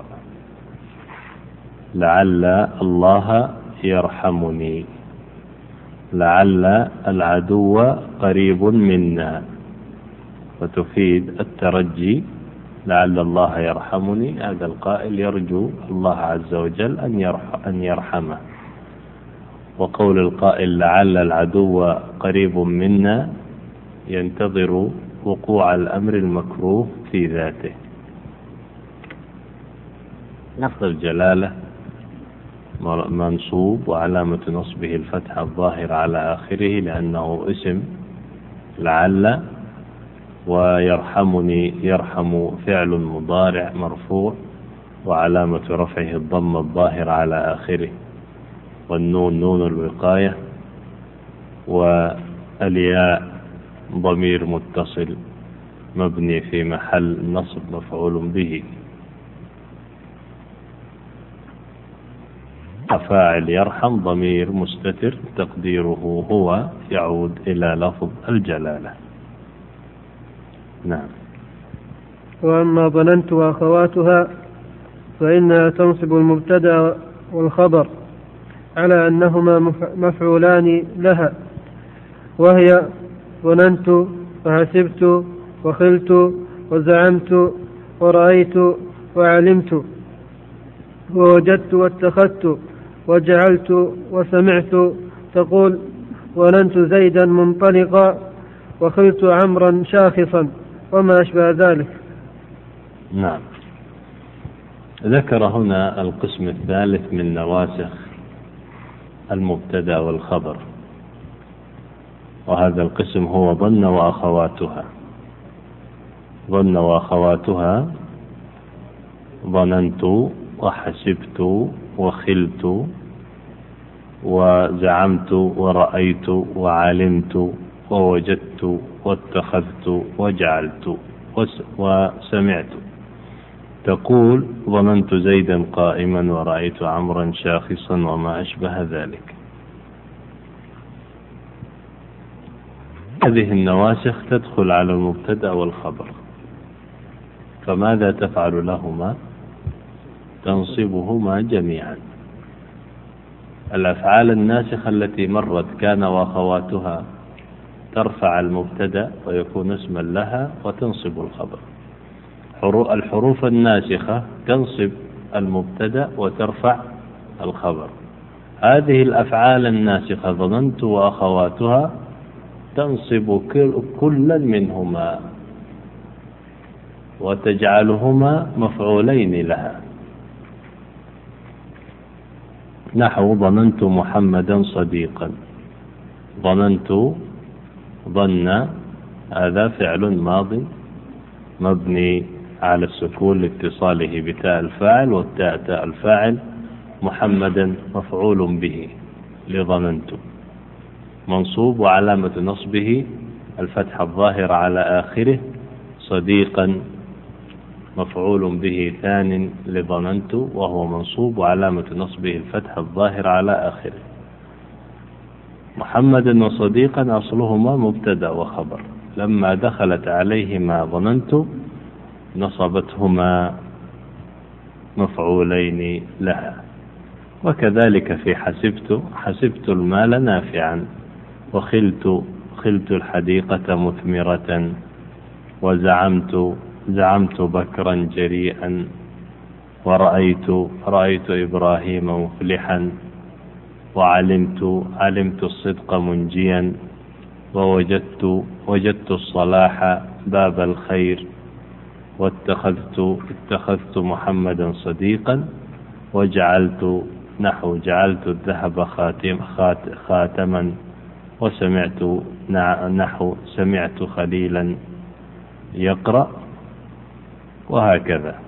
Speaker 3: لعل الله يرحمني، لعل العدو قريب منا، وتفيد الترجي. لعل الله يرحمني، هذا القائل يرجو الله عز وجل أن يرحمه. وقول القائل لعل العدو قريب منا ينتظر وقوع الأمر المكروه في ذاته. لفظ الجلالة منصوب وعلامة نصبه الفتحة الظاهرة على آخره لأنه اسم لعل. ويرحمني، يرحم فعل مضارع مرفوع وعلامة رفعه الضم الظاهر على آخره، والنون نون الوقاية، والياء ضمير متصل مبني في محل نصب مفعول به. فاعل يرحم ضمير مستتر تقديره هو يعود إلى لفظ الجلالة. نعم.
Speaker 2: وأما ظننت وأخواتها فإنها تنصب المبتدأ والخبر على أنهما مفعولان لها، وهي ظننت وحسبت وخلت وزعمت ورأيت وعلمت ووجدت واتخذت وجعلت وسمعت. تقول ظننت زيدا منطلقا وخلت عمرا شاخصا وما أشبه ذلك.
Speaker 3: نعم. ذكر هنا القسم الثالث من نواسخ المبتدأ والخبر، وهذا القسم هو ظن وأخواتها. ظن وأخواتها ظننت وحسبت وخلت وزعمت ورأيت وعلمت ووجدت واتخذت وجعلت وسمعت. تقول ظننت زيدا قائما ورأيت عمرا شاخصا وما أشبه ذلك. هذه النواسخ تدخل على المبتدأ والخبر، فماذا تفعل لهما؟ تنصبهما جميعا. الأفعال الناسخة التي مرت كان وأخواتها ترفع المبتدأ ويكون اسما لها وتنصب الخبر. الحروف الناسخة تنصب المبتدأ وترفع الخبر. هذه الأفعال الناسخة ظننت وأخواتها تنصب كلا منهما وتجعلهما مفعولين لها. نحو ظننت محمدا صديقا. ظننت ظن هذا فعل ماض مبني على السكون لاتصاله بتاء الفاعل، والتاء تاء الفاعل. محمدا مفعول به لظننت منصوب وعلامة نصبه الفتحة الظاهرة على آخره. صديقا مفعول به ثان لظننت وهو منصوب وعلامة نصبه الفتحة الظاهرة على آخره. محمدا وصديقا أصلهما مبتدأ وخبر، لما دخلت عليهما ظننت نصبتهما مفعولين لها. وكذلك في حسبت، حسبت المال نافعا، وخلت خلت الحديقة مثمرة، وزعمت زعمت بكرا جريئا، ورأيت رأيت إبراهيم مفلحا، وعلمت علمت الصدق منجيا، ووجدت وجدت الصلاح باب الخير، واتخذت اتخذت محمدا صديقا، وجعلت نحو جعلت الذهب خاتم خاتما، وسمعت نحو سمعت خليلا يقرأ، وهكذا.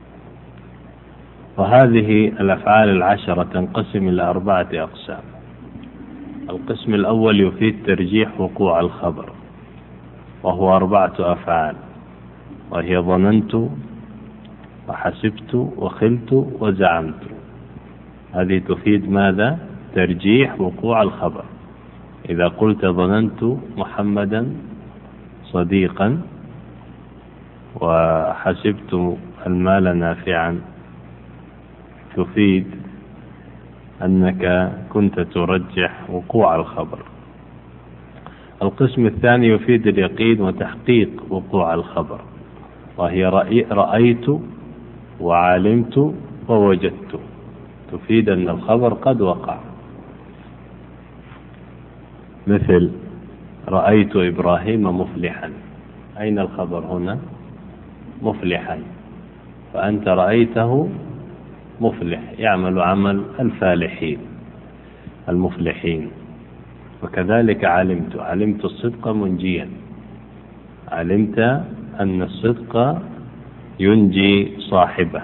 Speaker 3: وهذه الأفعال العشرة تنقسم إلى أربعة أقسام. القسم الأول يفيد ترجيح وقوع الخبر، وهو أربعة أفعال، وهي ظننت وحسبت وخلت وزعمت. هذه تفيد ماذا؟ ترجيح وقوع الخبر. إذا قلت ظننت محمدا صديقا وحسبت المال نافعا، تفيد أنك كنت ترجح وقوع الخبر. القسم الثاني يفيد اليقين وتحقيق وقوع الخبر، وهي رأيت وعلمت ووجدت، تفيد أن الخبر قد وقع. مثل رأيت إبراهيم مفلحا، أين الخبر هنا؟ مفلحا، فأنت رأيته مفلح، يعمل عمل الفالحين المفلحين. وكذلك علمت علمت الصدق منجيا، علمت أن الصدق ينجي صاحبه،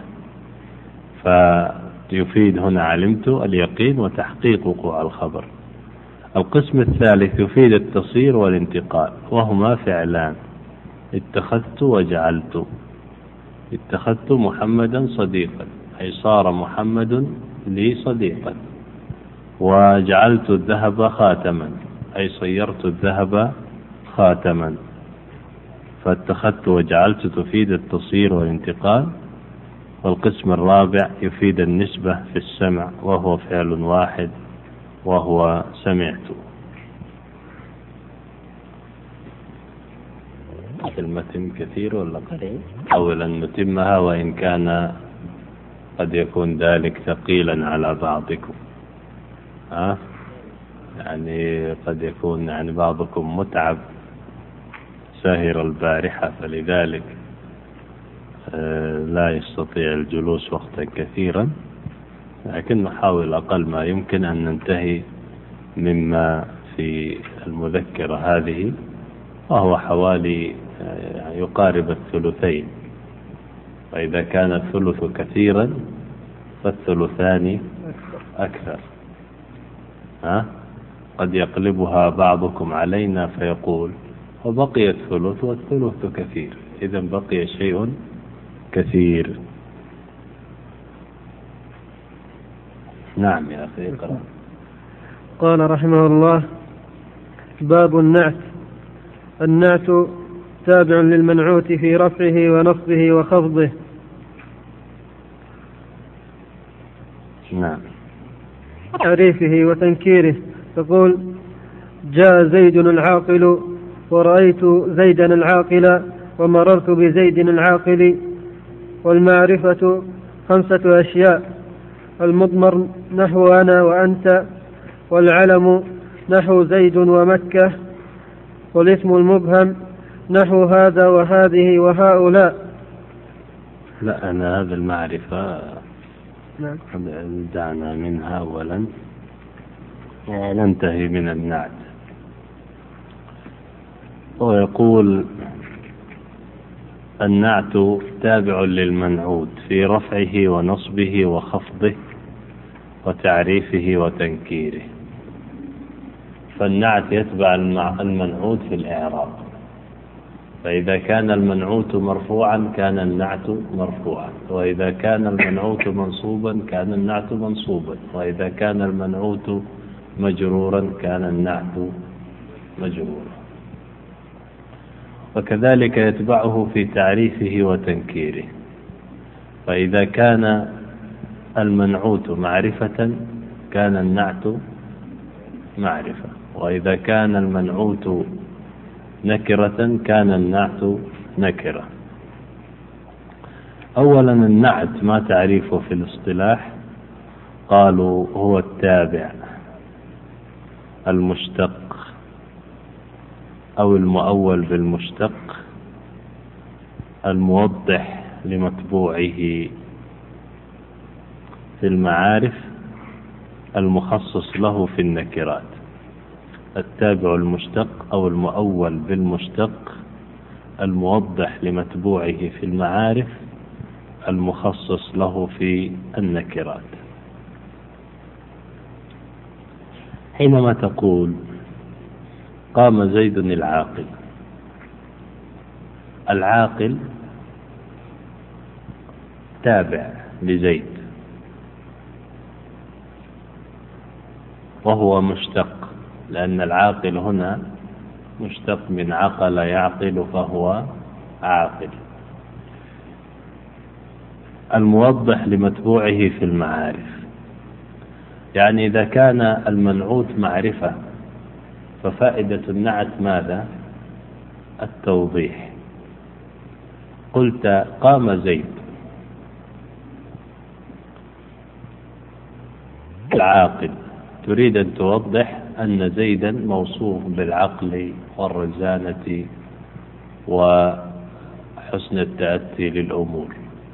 Speaker 3: فيفيد هنا علمت اليقين وتحقيق وقوع الخبر. القسم الثالث يفيد التصير والانتقال، وهما فعلان: اتخذت وجعلت. اتخذت محمدا صديقا، أي صار محمد لي صديقا. وجعلت الذهب خاتما، أي صيرت الذهب خاتما. فاتخذت وجعلت تفيد التصير والانتقال. والقسم الرابع يفيد النسبة في السمع، وهو فعل واحد، وهو سمعت. المتن كثير ولا قليل؟ أولا نتمها، وإن كان قد يكون ذلك ثقيلا على بعضكم. ها؟ يعني قد يكون يعني بعضكم متعب ساهر البارحة، فلذلك لا يستطيع الجلوس وقتا كثيرا، لكن نحاول أقل ما يمكن أن ننتهي مما في المذكرة هذه، وهو حوالي يقارب الثلثين. وإذا كان الثلث كثيرا فالثلثان أكثر. ها؟ قد يقلبها بعضكم علينا فيقول وبقي الثلث والثلث كثير، إذا بقي شيء كثير. نعم يا أخي اقرأ.
Speaker 2: قال رحمه الله: باب النعت. النعت تابع للمنعوت في رفعه ونصبه وخفضه.
Speaker 3: نعم.
Speaker 2: تعريفه وتنكيره، تقول: جاء زيد العاقل، ورأيت زيدا العاقل، ومررت بزيد العاقل. والمعرفة خمسة أشياء: المضمر نحو أنا وأنت، والعلم نحو زيد ومكة، والاسم المبهم نحو هذا وهذه وهؤلاء.
Speaker 3: لا، أنا هذا المعرفة
Speaker 2: نعم.
Speaker 3: دعنا منها أولا وننتهي من النعت. ويقول: النعت تابع للمنعوت في رفعه ونصبه وخفضه وتعريفه وتنكيره. فالنعت يتبع المنعوت في الإعراب، فإذا كان المنعوت مرفوعا كان النعت مرفوعا، وإذا كان المنعوت منصوبا كان النعت منصوبا، وإذا كان المنعوت مجرورا كان النعت مجرورا. وكذلك يتبعه في تعريفه وتنكيره. فإذا كان المنعوت معرفة كان النعت معرفة، وإذا كان المنعوت نكرة كان النعت نكرة. أولا النعت ما تعريفه في الاصطلاح؟ قالوا هو التابع المشتق أو المؤول بالمشتق الموضح لمتبوعه في المعارف المخصص له في النكرات. التابع المشتق أو المؤول بالمشتق الموضح لمتبوعه في المعارف المخصص له في النكرات. حينما تقول قام زيد العاقل، العاقل تابع لزيد وهو مشتق، لأن العاقل هنا مشتق من عقل يعقل فهو عاقل. الموضح لمتبوعه في المعارف، يعني إذا كان المنعوت معرفة ففائدة النعت ماذا؟ التوضيح. قلت قام زيد، العاقل تريد أن توضح أن زيدا موصوف بالعقل والرزانة وحسن التأتي للأمور،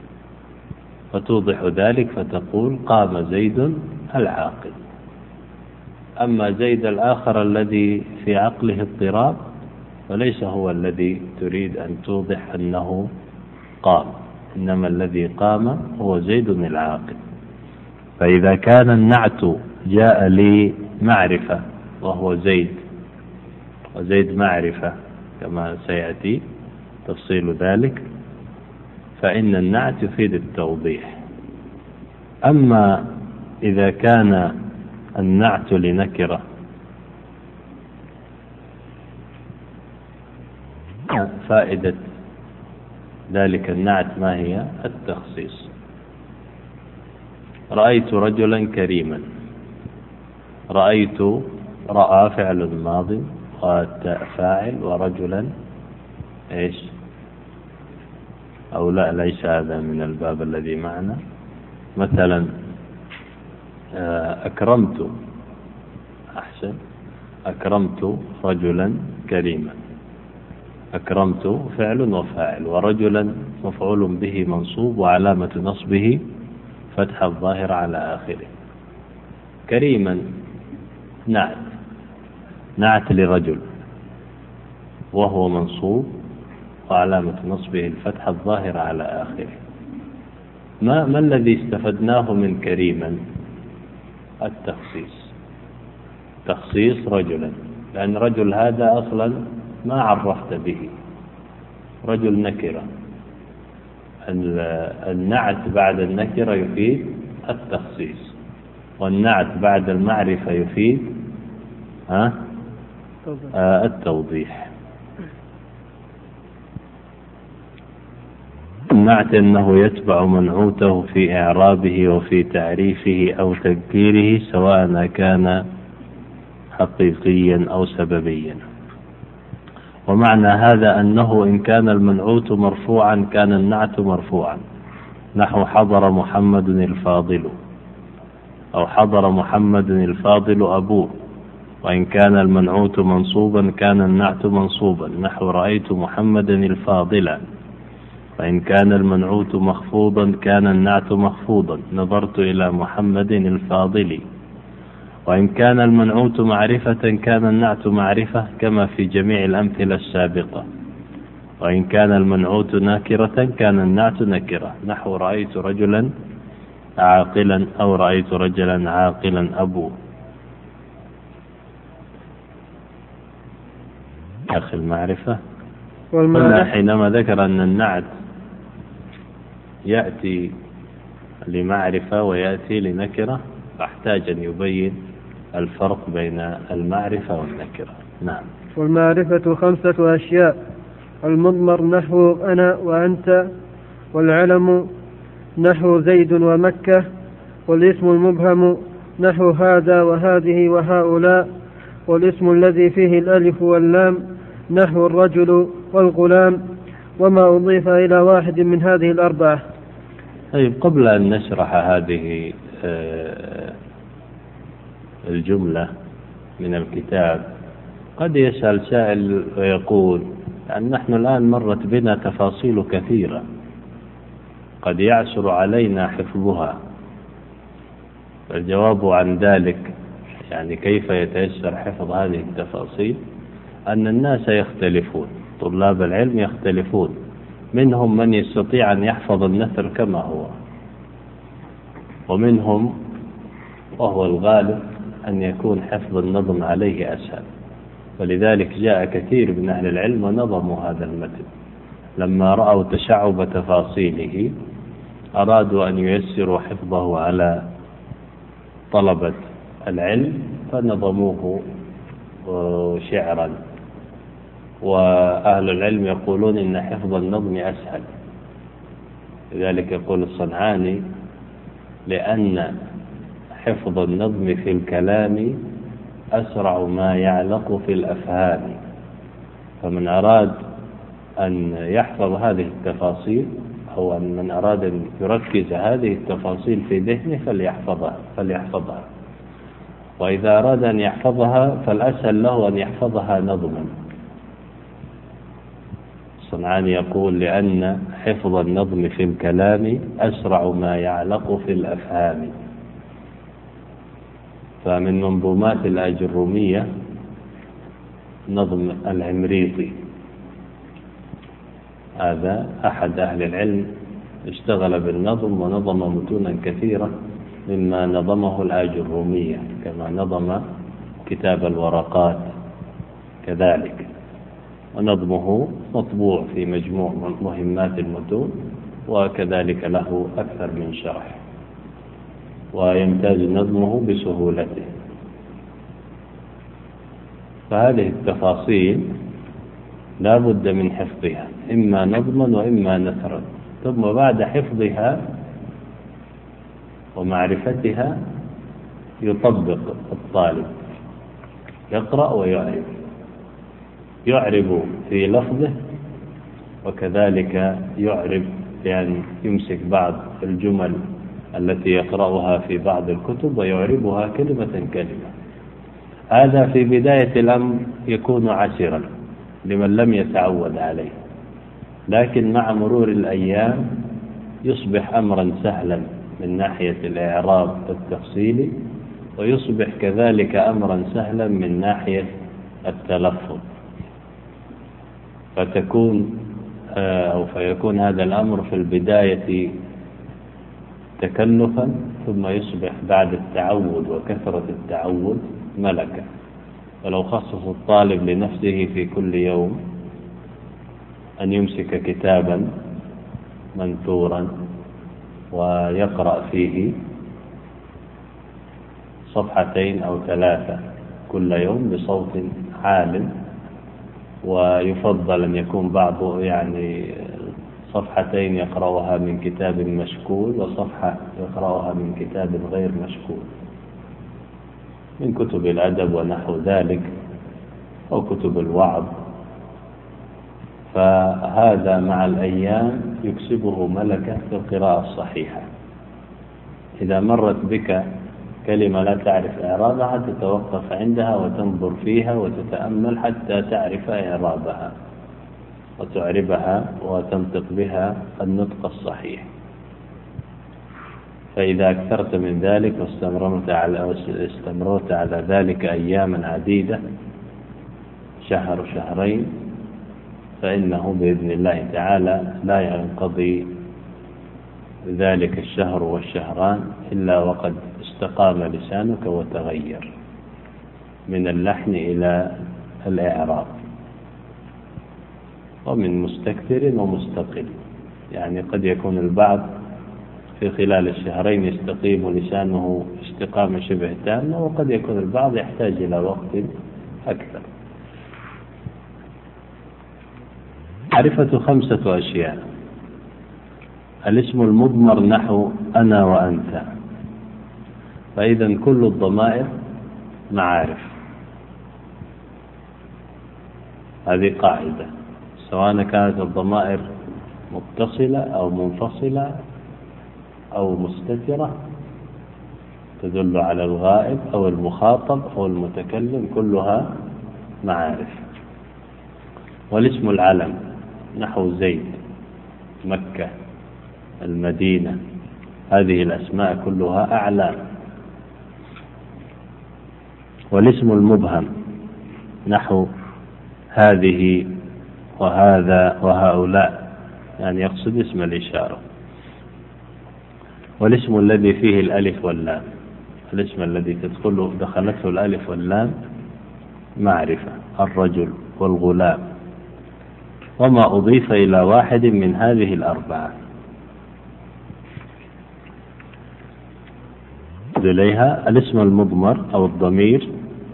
Speaker 3: فتوضح ذلك فتقول قام زيد العاقل. أما زيد الآخر الذي في عقله اضطراب فليس هو الذي تريد أن توضح أنه قام، إنما الذي قام هو زيد العاقل. فإذا كان النعت جاء لي معرفة وهو زيد، وزيد معرفة كما سيأتي تفصيل ذلك، فإن النعت يفيد التوضيح. أما إذا كان النعت لنكرة فائدة ذلك النعت ما هي؟ التخصيص. رأيت رجلا كريما، رأيت رأى فعل ماض والتاء فاعل ورجلا إيش؟ أو لا، ليس هذا من الباب الذي معنا. مثلا أكرمت، أحسن، أكرمت رجلا كريما. أكرمت فعل وفاعل، ورجلا مفعول به منصوب وعلامة نصبه فتح الظاهر على آخره. كريما نعت، نعت لرجل وهو منصوب وعلامة نصبه الفتح الظاهر على آخره. ما, ما الذي استفدناه من كريما؟ التخصيص، تخصيص رجلا، لأن رجل هذا أصلا ما عرفت به، رجل نكرة. النعت بعد النكرة يفيد التخصيص، والنعت بعد المعرفة يفيد ها؟ آه التوضيح. النعت أنه يتبع منعوته في إعرابه وفي تعريفه أو تذكيره سواء كان حقيقيا أو سببيا. ومعنى هذا أنه إن كان المنعوت مرفوعا كان النعت مرفوعا، نحو حضر محمد الفاضل، أو حضر محمد الفاضل أبوه. وإن كان المنعوت منصوبا كان النعت منصوبا، نحو رأيت محمدا الفاضل. وإن كان المنعوت مخفوضا كان النعت مخفوضا، نظرت إلى محمد الفاضل. وإن كان المنعوت معرفة كان النعت معرفة كما في جميع الأمثلة السابقة. وإن كان المنعوت ناكرة كان النعت نكرة، نحو رأيت رجلا عاقلا أو رأيت رجلا عاقلا أبوه. أخي المعرفة قلنا حينما ذكر أن النعت يأتي لمعرفة ويأتي لنكرة فاحتاج أن يبين الفرق بين المعرفة والنكرة. نعم.
Speaker 2: والمعرفة خمسة أشياء: المضمر نحو أنا وأنت، والعلم نحو زيد ومكة، والاسم المبهم نحو هذا وهذه وهؤلاء، والاسم الذي فيه الألف واللام نحو الرجل والغلام، وما أضيف إلى واحد من هذه الأربعة.
Speaker 3: طيب، قبل أن نشرح هذه الجملة من الكتاب، قد يسأل سائل ويقول أن نحن الآن مرت بنا تفاصيل كثيرة قد يعسر علينا حفظها. الجواب عن ذلك، يعني كيف يتيسر حفظ هذه التفاصيل، أن الناس يختلفون، طلاب العلم يختلفون، منهم من يستطيع أن يحفظ النثر كما هو، ومنهم وهو الغالب أن يكون حفظ النظم عليه أسهل. ولذلك جاء كثير من أهل العلم ونظموا هذا المتن، لما رأوا تشعب تفاصيله أرادوا أن ييسروا حفظه على طلبة العلم فنظموه شعرا. وأهل العلم يقولون إن حفظ النظم أسهل، لذلك يقول الصنعاني: لأن حفظ النظم في الكلام أسرع ما يعلق في الأفهام. فمن أراد أن يحفظ هذه التفاصيل، أو أن من أراد أن يركز هذه التفاصيل في ذهنه فليحفظها فليحفظها وإذا أراد أن يحفظها فالأسهل له أن يحفظها نظما. الصنعاني يقول: لأن حفظ النظم في الكلام أسرع ما يعلق في الأفهام. فمن منظومات الآجرومية نظم العمريطي، هذا أحد أهل العلم اشتغل بالنظم ونظم متونا كثيرة مما نظمه الآجرومية، كما نظم كتاب الورقات كذلك، ونظمه مطبوع في مجموع مهمات المتون، وكذلك له أكثر من شرح، ويمتاز نظمه بسهولته. فهذه التفاصيل لا بد من حفظها، إما نظما وإما نثرا. ثم بعد حفظها ومعرفتها يطبق الطالب، يقرأ ويعرب، يعرب في لفظه، وكذلك يعرب يعني يمسك بعض الجمل التي يقرأها في بعض الكتب ويعربها كلمة كلمة. هذا في بداية الأمر يكون عسرا لمن لم يتعود عليه، لكن مع مرور الأيام يصبح أمرا سهلا من ناحية الإعراب التفصيلي، ويصبح كذلك أمرا سهلا من ناحية التلفظ. فتكون أو فيكون هذا الأمر في البداية تكلفا، ثم يصبح بعد التعود وكثرة التعود ملكة. ولو خصص الطالب لنفسه في كل يوم أن يمسك كتابا منثورا ويقرأ فيه صفحتين أو ثلاثة كل يوم بصوت عال، ويفضل أن يكون بعضه يعني صفحتين يقرأها من كتاب مشكول، وصفحة يقرأها من كتاب غير مشكول، من كتب الأدب ونحو ذلك، أو كتب الوعظ. فهذا مع الأيام يكسبه ملكة في القراءة الصحيحة. إذا مرت بك كلمة لا تعرف إعرابها تتوقف عندها وتنظر فيها وتتأمل حتى تعرف إعرابها وتعربها وتنطق بها النطق الصحيح. فإذا أكثرت من ذلك واستمررت على استمررت على ذلك أياما عديدة، شهر شهرين، فإنه بإذن الله تعالى لا ينقضي ذلك الشهر والشهران إلا وقد استقام لسانك وتغير من اللحن إلى الإعراب، ومن مستكثر ومستقل. يعني قد يكون البعض في خلال الشهرين يستقيم لسانه استقامة شبه تامة، وقد يكون البعض يحتاج إلى وقت أكثر. معرفة خمسة أشياء: الاسم المضمر نحو أنا وأنت، فإذا كل الضمائر معارف، هذه قاعدة، سواء كانت الضمائر متصلة أو منفصلة أو مستترة تدل على الغائب أو المخاطب أو المتكلم، كلها معارف. والاسم العلم نحو زيد، مكة، المدينة، هذه الأسماء كلها أعلام. والاسم المبهم نحو هذه وهذا وهؤلاء، يعني يقصد اسم الإشارة. والاسم الذي فيه الألف واللام، الاسم الذي تدخله دخلته الألف واللام معرفة، الرجل والغلام، وما أضيف إلى واحد من هذه الأربعة إليها. الاسم المضمر أو الضمير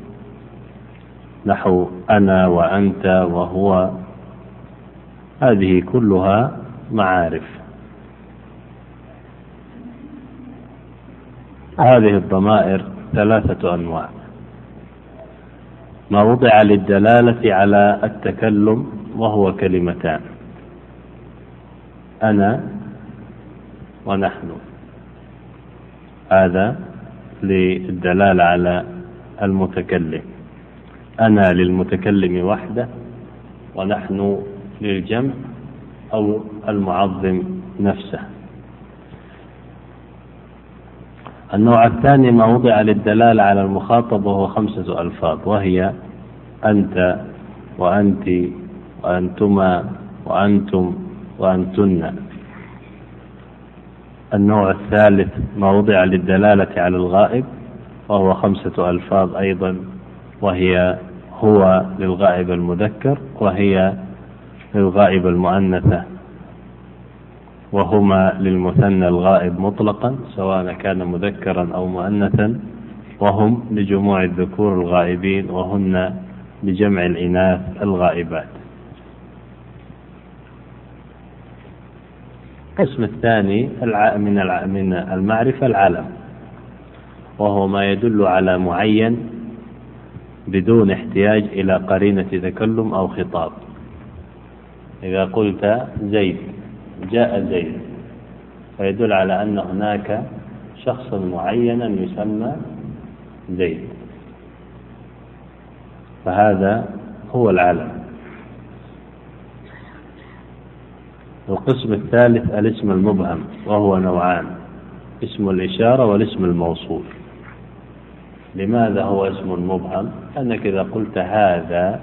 Speaker 3: نحو أنا وأنت وهو، هذه كلها معارف. هذه الضمائر ثلاثة أنواع: ما وضع للدلالة على التكلم وهو كلمتان، أنا ونحن، هذا للدلالة على المتكلم، أنا للمتكلم وحده، ونحن للجمع أو المعظم نفسه. النوع الثاني ما وضع للدلالة على المخاطب وهو خمسة ألفاظ، وهي أنت وأنت وأنتما وأنتم وأنتن. النوع الثالث ما وضع للدلالة على الغائب وهو خمسة ألفاظ أيضا، وهي هو للغائب المذكر، وهي للغائب المؤنثة، وهما للمثنى الغائب مطلقا سواء كان مذكرا أو مؤنثا، وهم لجموع الذكور الغائبين، وهن لجمع الإناث الغائبات. القسم الثاني من المعرفة العلم، وهو ما يدل على معين بدون احتياج إلى قرينة تكلم أو خطاب. إذا قلت زيد، جاء زيد، فيدل على أن هناك شخصا معينا يسمى زيد، فهذا هو العلم. القسم الثالث الاسم المبهم، وهو نوعان: اسم الإشارة والاسم الموصول. لماذا هو اسم مبهم؟ أنك إذا قلت هذا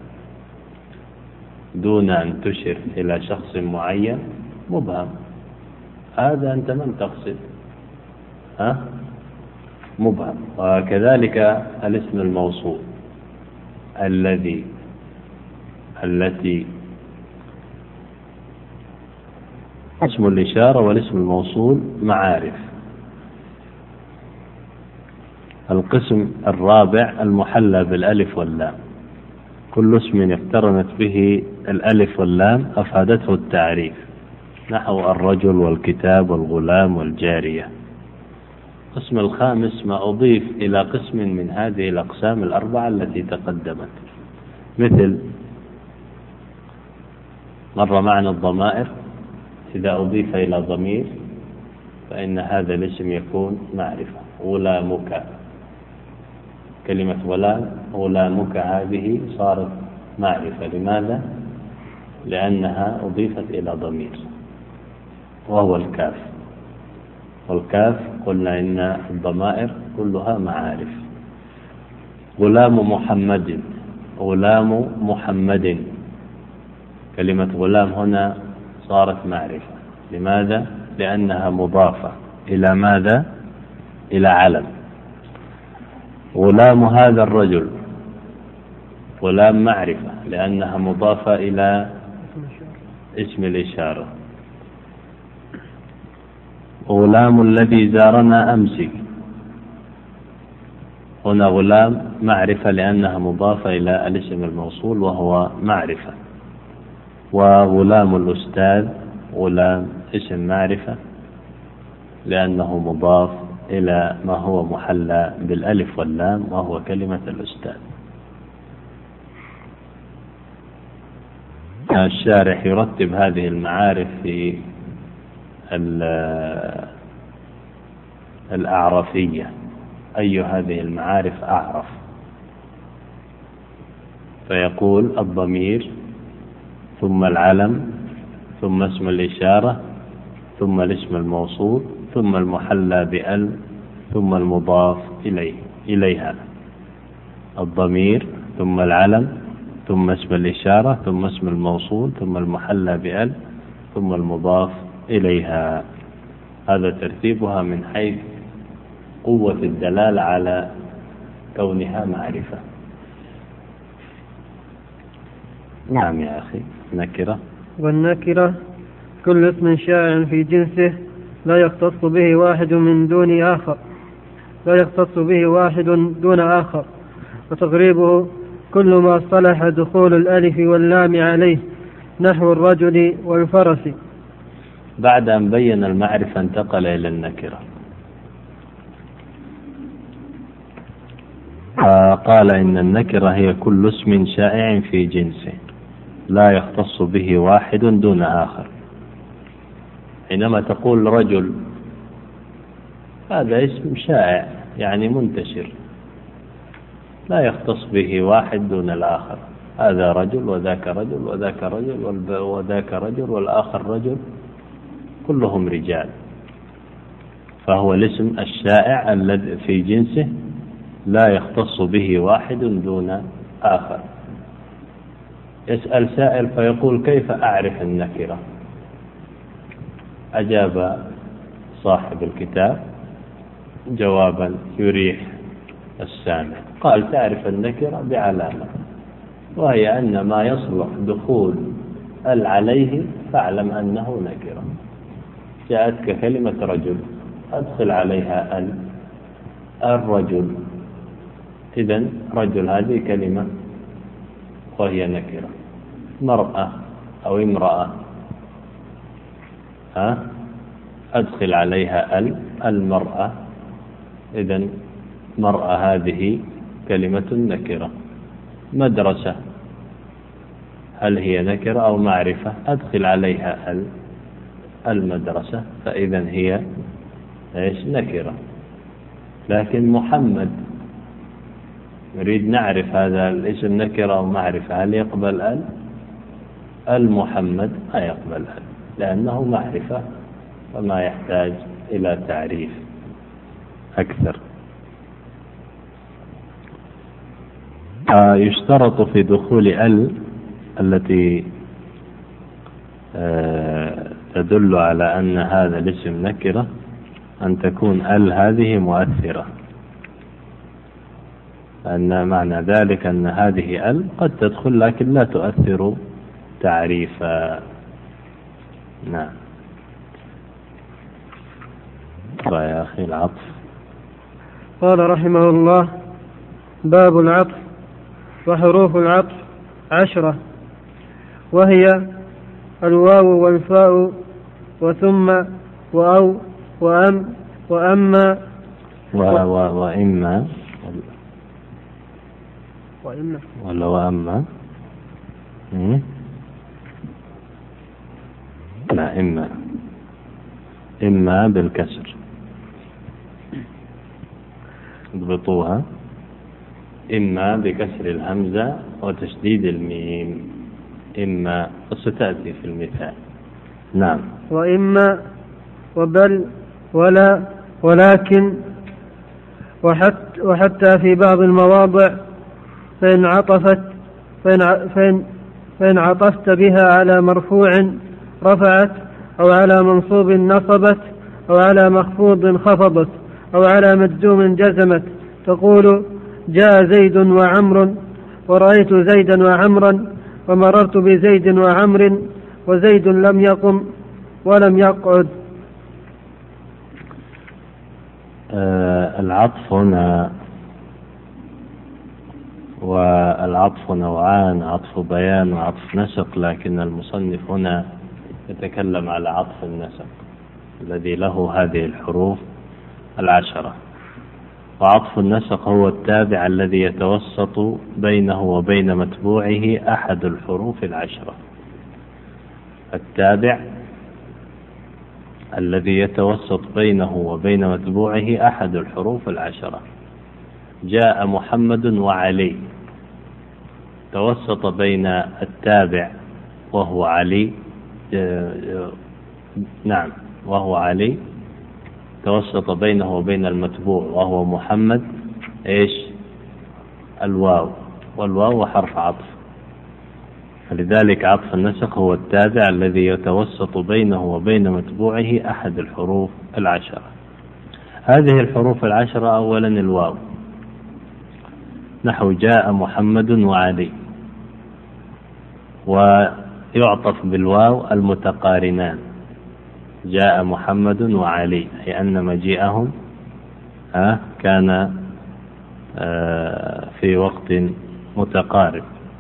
Speaker 3: دون أن تشر إلى شخص معين مبهم، هذا أنت من تقصد؟ ها؟ مبهم. وكذلك الاسم الموصول، الذي، التي. اسم الإشارة والاسم الموصول معارف. القسم الرابع المحلى بالألف واللام، كل اسم اقترنت به الألف واللام أفادته التعريف، نحو الرجل والكتاب والغلام والجارية. القسم الخامس ما أضيف إلى قسم من هذه الأقسام الأربعة التي تقدمت، مثل مر معنا الضمائر، إذا أضيف إلى ضمير فإن هذا الاسم يكون معرفة. غلامك، كلمة غلام، غلامك هذه صارت معرفة. لماذا؟ لأنها أضيفت إلى ضمير وهو الكاف، والكاف قلنا إن الضمائر كلها معارف. غلام محمد، غلام محمد، كلمة غلام هنا صارت معرفة. لماذا؟ لأنها مضافة إلى ماذا؟ إلى علم. غلام هذا الرجل، غلام معرفة لأنها مضافة إلى اسم الإشارة. غلام الذي زارنا أمس، هنا غلام معرفة لأنها مضافة إلى الاسم الموصول وهو معرفة. وغلام الأستاذ، غلام اسم معرفة لأنه مضاف إلى ما هو محلى بالألف واللام وهو كلمة الأستاذ. الشارح يرتب هذه المعارف في الأعرفية، أي هذه المعارف أعرف، فيقول الضمير ثم العلم ثم اسم الإشارة ثم الاسم الموصول ثم المحلى بأل ثم المضاف إليه إليها. الضمير ثم العلم ثم اسم الإشارة ثم اسم الموصول ثم المحلى بأل ثم المضاف إليها. هذا ترتيبها من حيث قوة الدلالة على كونها معرفة. نعم يا أخي. نكرة.
Speaker 2: والنكرة كل اسم شائع في جنسه لا يختص به واحد من دون آخر لا يختص به واحد دون آخر، وتقريبه كل ما صلح دخول الألف واللام عليه نحو الرجل والفرس.
Speaker 3: بعد أن بين المعرفة انتقل إلى النكرة، قال إن النكرة هي كل اسم شائع في جنسه لا يختص به واحد دون آخر. حينما تقول رجل هذا اسم شائع يعني منتشر لا يختص به واحد دون الآخر، هذا رجل وذاك رجل وذاك رجل وذاك رجل والآخر رجل، كلهم رجال، فهو الاسم الشائع الذي في جنسه لا يختص به واحد دون آخر. يسأل سائل فيقول كيف أعرف النكرة؟ أجاب صاحب الكتاب جوابا يريح السامع، قال تعرف النكرة بعلامة، وهي أن ما يصلح دخول ال عليه فاعلم أنه نكرة. جاءتك كلمة رجل أدخل عليها ال الرجل، إذن رجل هذه كلمة وهي نكرة. مرأة أو امرأة ها أدخل عليها ال المرأة، إذن مرأة هذه كلمة نكرة. مدرسة هل هي نكرة أو معرفة؟ أدخل عليها ال المدرسة، فإذن هي إيش؟ نكرة. لكن محمد نريد نعرف هذا الاسم نكرة أو معرفة، هل يقبل ال؟ المحمد ما يقبل ال لأنه معرفة فما يحتاج إلى تعريف أكثر. يشترط في دخول ال التي تدل على أن هذا الاسم نكرة أن تكون ال هذه مؤثرة، أن معنى ذلك أن هذه ال قد تدخل لكن لا تؤثر تعريفا. نعم. يا أخي العطف.
Speaker 2: قال رحمه الله: باب العطف. وحروف العطف عشرة، وهي الواو والفاء وثم وأو وأم وأما
Speaker 3: و... و... وإما
Speaker 2: وإما
Speaker 3: ولا وأما م? لا إما إما بالكسر، اضبطوها، إما بكسر الهمزة وتشديد الميم، إما ستأتي في المثال. نعم.
Speaker 2: وإما وبل ولا ولكن وحتى, وحتى في بعض المواضع فإن عطفت فإن, فإن, فإن عطفت بها على مرفوع رفعت، أو على منصوب نصبت، أو على مخفوض خفضت، أو على مجزوم جزمت، تقول جاء زيد وعمر، ورأيت زيدا وعمرا، ومررت بزيد وعمر، وزيد لم يقم ولم يقعد.
Speaker 3: آه العطف هنا، والعطف نوعان: عطف بيان وعطف نسق، لكن المصنف هنا يتكلم على عطف النسق الذي له هذه الحروف العشرة. وعطف النسق هو التابع الذي يتوسط بينه وبين متبوعه أحد الحروف العشرة. التابع الذي يتوسط بينه وبين متبوعه أحد الحروف العشرة. جاء محمد وعلي، توسط بين التابع وهو علي، نعم وهو علي، توسط بينه وبين المتبوع وهو محمد إيش؟ الواو، والواو حرف عطف، فلذلك عطف النسق هو التابع الذي يتوسط بينه وبين متبوعه أحد الحروف العشرة. هذه الحروف العشرة أولا الواو، نحو جاء محمد وعلي، ويعطف بالواو المتقارنان، جاء محمد وعلي، أي أن مجيئهم كان في وقت متقارب.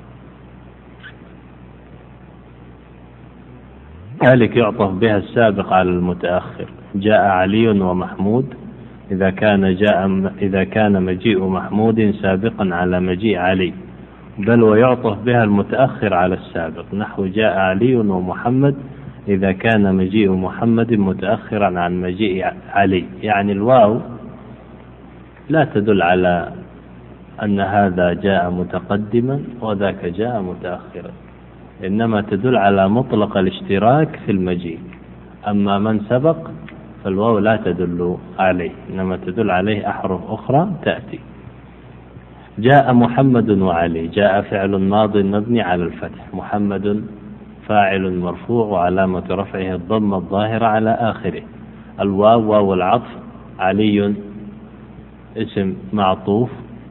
Speaker 3: ذلك يعطف بها السابق على المتأخر، جاء علي ومحمود، إذا كان جاء إذا كان مجيء محمود سابقا على مجيء علي، بل ويعطف بها المتأخر على السابق، نحو جاء علي ومحمد، إذا كان مجيء محمد متأخرا عن مجيء علي. يعني الواو لا تدل على أن هذا جاء متقدما وذاك جاء متأخرا، إنما تدل على مطلق الاشتراك في المجيء. أما من سبق فالواو لا تدل عليه، إنما تدل عليه أحرف أخرى تأتي. جاء محمد وعلي، جاء فعل ماض مبني على الفتح، محمد فاعل مرفوع وعلامة رفعه الضمة الظاهرة على آخره، الواو واو العطف، علي اسم معطوف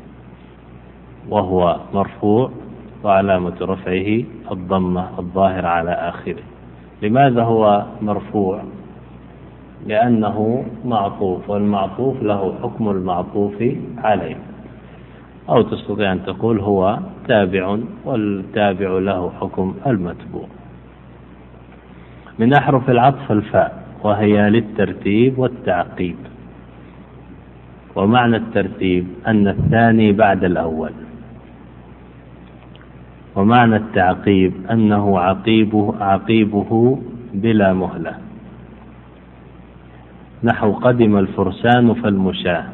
Speaker 3: وهو مرفوع وعلامة رفعه الضمة الظاهرة على آخره. لماذا هو مرفوع؟ لأنه معطوف، والمعطوف له حكم المعطوف عليه، أو تستطيع أن تقول هو تابع، والتابع له حكم المتبوع. من أحرف العطف الفاء، وهي للترتيب والتعقيب. ومعنى الترتيب أن الثاني بعد الأول، ومعنى التعقيب أنه عقيبه, عقيبه بلا مهلة، نحو قدم الفرسان فالمشاة،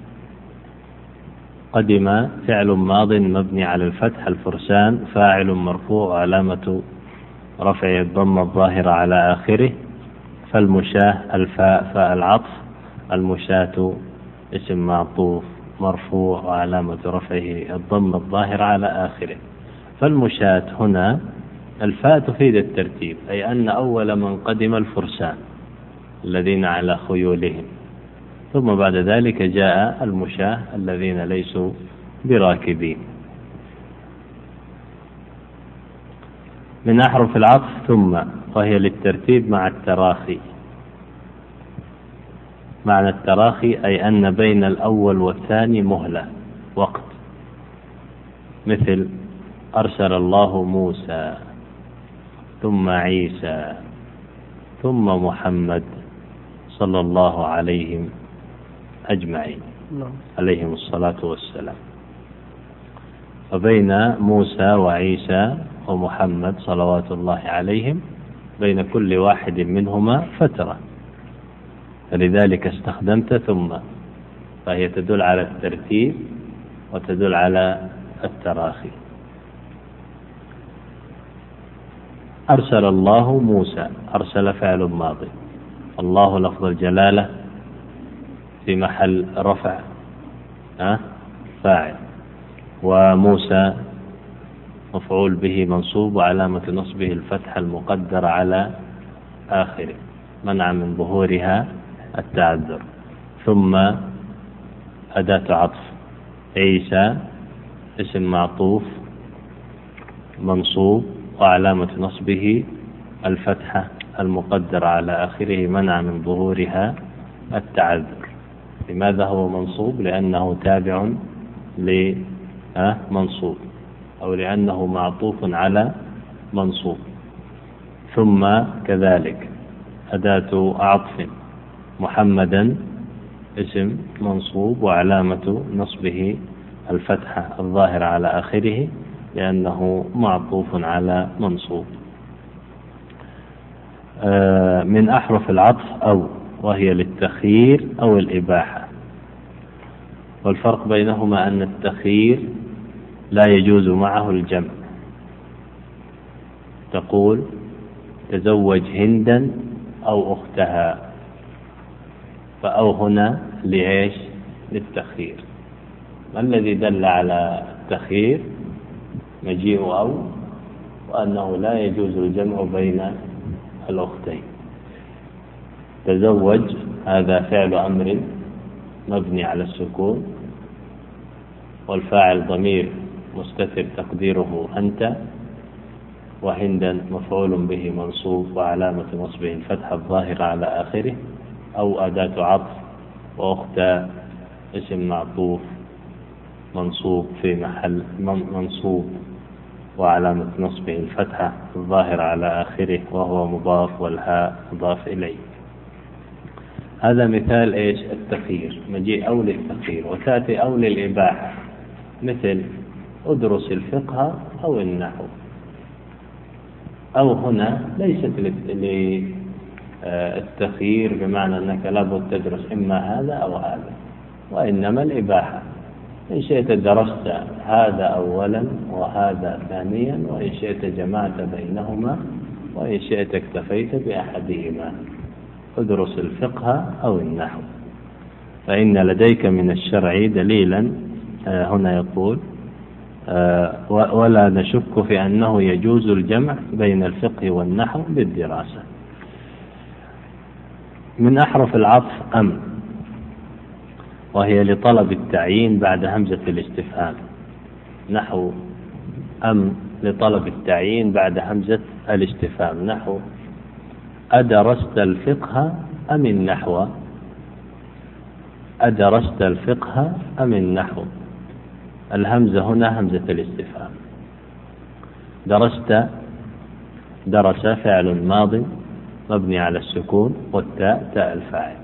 Speaker 3: قدم فعل ماض مبني على الفتح، الفرسان فاعل مرفوع علامة رفع الضمة الظاهرة على آخره، فالمشاة الفاء فاء العطف، المشاة اسم معطوف مرفوع وعلامة رفعه الضمة الظاهرة على آخره. فالمشاة هنا الفاء تفيد الترتيب، أي أن أول من قدم الفرسان الذين على خيولهم، ثم بعد ذلك جاء المشاة الذين ليسوا براكبين. من أحرف العطف ثم، وهي للترتيب مع التراخي. معنى التراخي أي أن بين الأول والثاني مهلة، وقت، مثل أرسل الله موسى ثم عيسى ثم محمد صلى الله عليهم أجمعين عليهم الصلاة والسلام. فبين موسى وعيسى ومحمد صلوات الله عليهم بين كل واحد منهما فترة، فلذلك استخدمت ثم، فهي تدل على الترتيب وتدل على التراخي. أرسل الله موسى، أرسل فعل ماضي، الله لفظ الجلالة في محل رفع أه؟ فاعل، وموسى مفعول به منصوب وعلامة نصبه الفتحة المقدرة على آخره منع من ظهورها التعذر. ثم أداة عطف، عيسى اسم معطوف منصوب وعلامة نصبه الفتحة المقدرة على آخره منع من ظهورها التعذر. لماذا هو منصوب؟ لأنه تابع لمنصوب، أو لأنه معطوف على منصوب. ثم كذلك أداة عطف، محمدا اسم منصوب وعلامة نصبه الفتحة الظاهرة على آخره لأنه معطوف على منصوب. آه من أحرف العطف أو، وهي للتخيير أو الإباحة. والفرق بينهما أن التخيير لا يجوز معه الجمع. تقول تزوج هندا أو أختها، فأو هنا لإيش؟ للتخيير. ما الذي دل على التخيير؟ مجيء أو، وأنه لا يجوز الجمع بين الأختين. تزوج هذا فعل أمر مبني على السكون، والفاعل ضمير مستتر تقديره أنت، وهندا مفعول به منصوب وعلامة نصبه الفتحة الظاهرة على آخره، أو أداة عطف، وأخت اسم معطوف منصوب في محل منصوب وعلامة نصبه الفتحة الظاهرة على آخره وهو مضاف، والهاء مضاف إليه. هذا مثال إيش؟ التخيير، مجيء أو للتخيير. وتأتي أو للإباحة، مثل أدرس الفقه أو النحو. أو هنا ليست للتخيير بمعنى أنك لابد تدرس إما هذا أو هذا، وإنما الإباحة. إن شئت درست هذا أولا وهذا ثانيا، وإن شئت جمعت بينهما، وإن شئت اكتفيت بأحدهما. ادرس الفقه أو النحو. فإن لديك من الشرع دليلا، هنا يقول ولا نشك في أنه يجوز الجمع بين الفقه والنحو بالدراسة. من أحرف العطف أم، وهي لطلب التعيين بعد همزة الاستفهام. نحو أم لطلب التعيين بعد همزة الاستفهام، نحو أدرست الفقه أم النحو؟ أدرست الفقه أم النحو؟ الهمزة هنا همزة الاستفهام. درست، درس فعل ماض مبني على السكون، والتاء تاء الفاعل.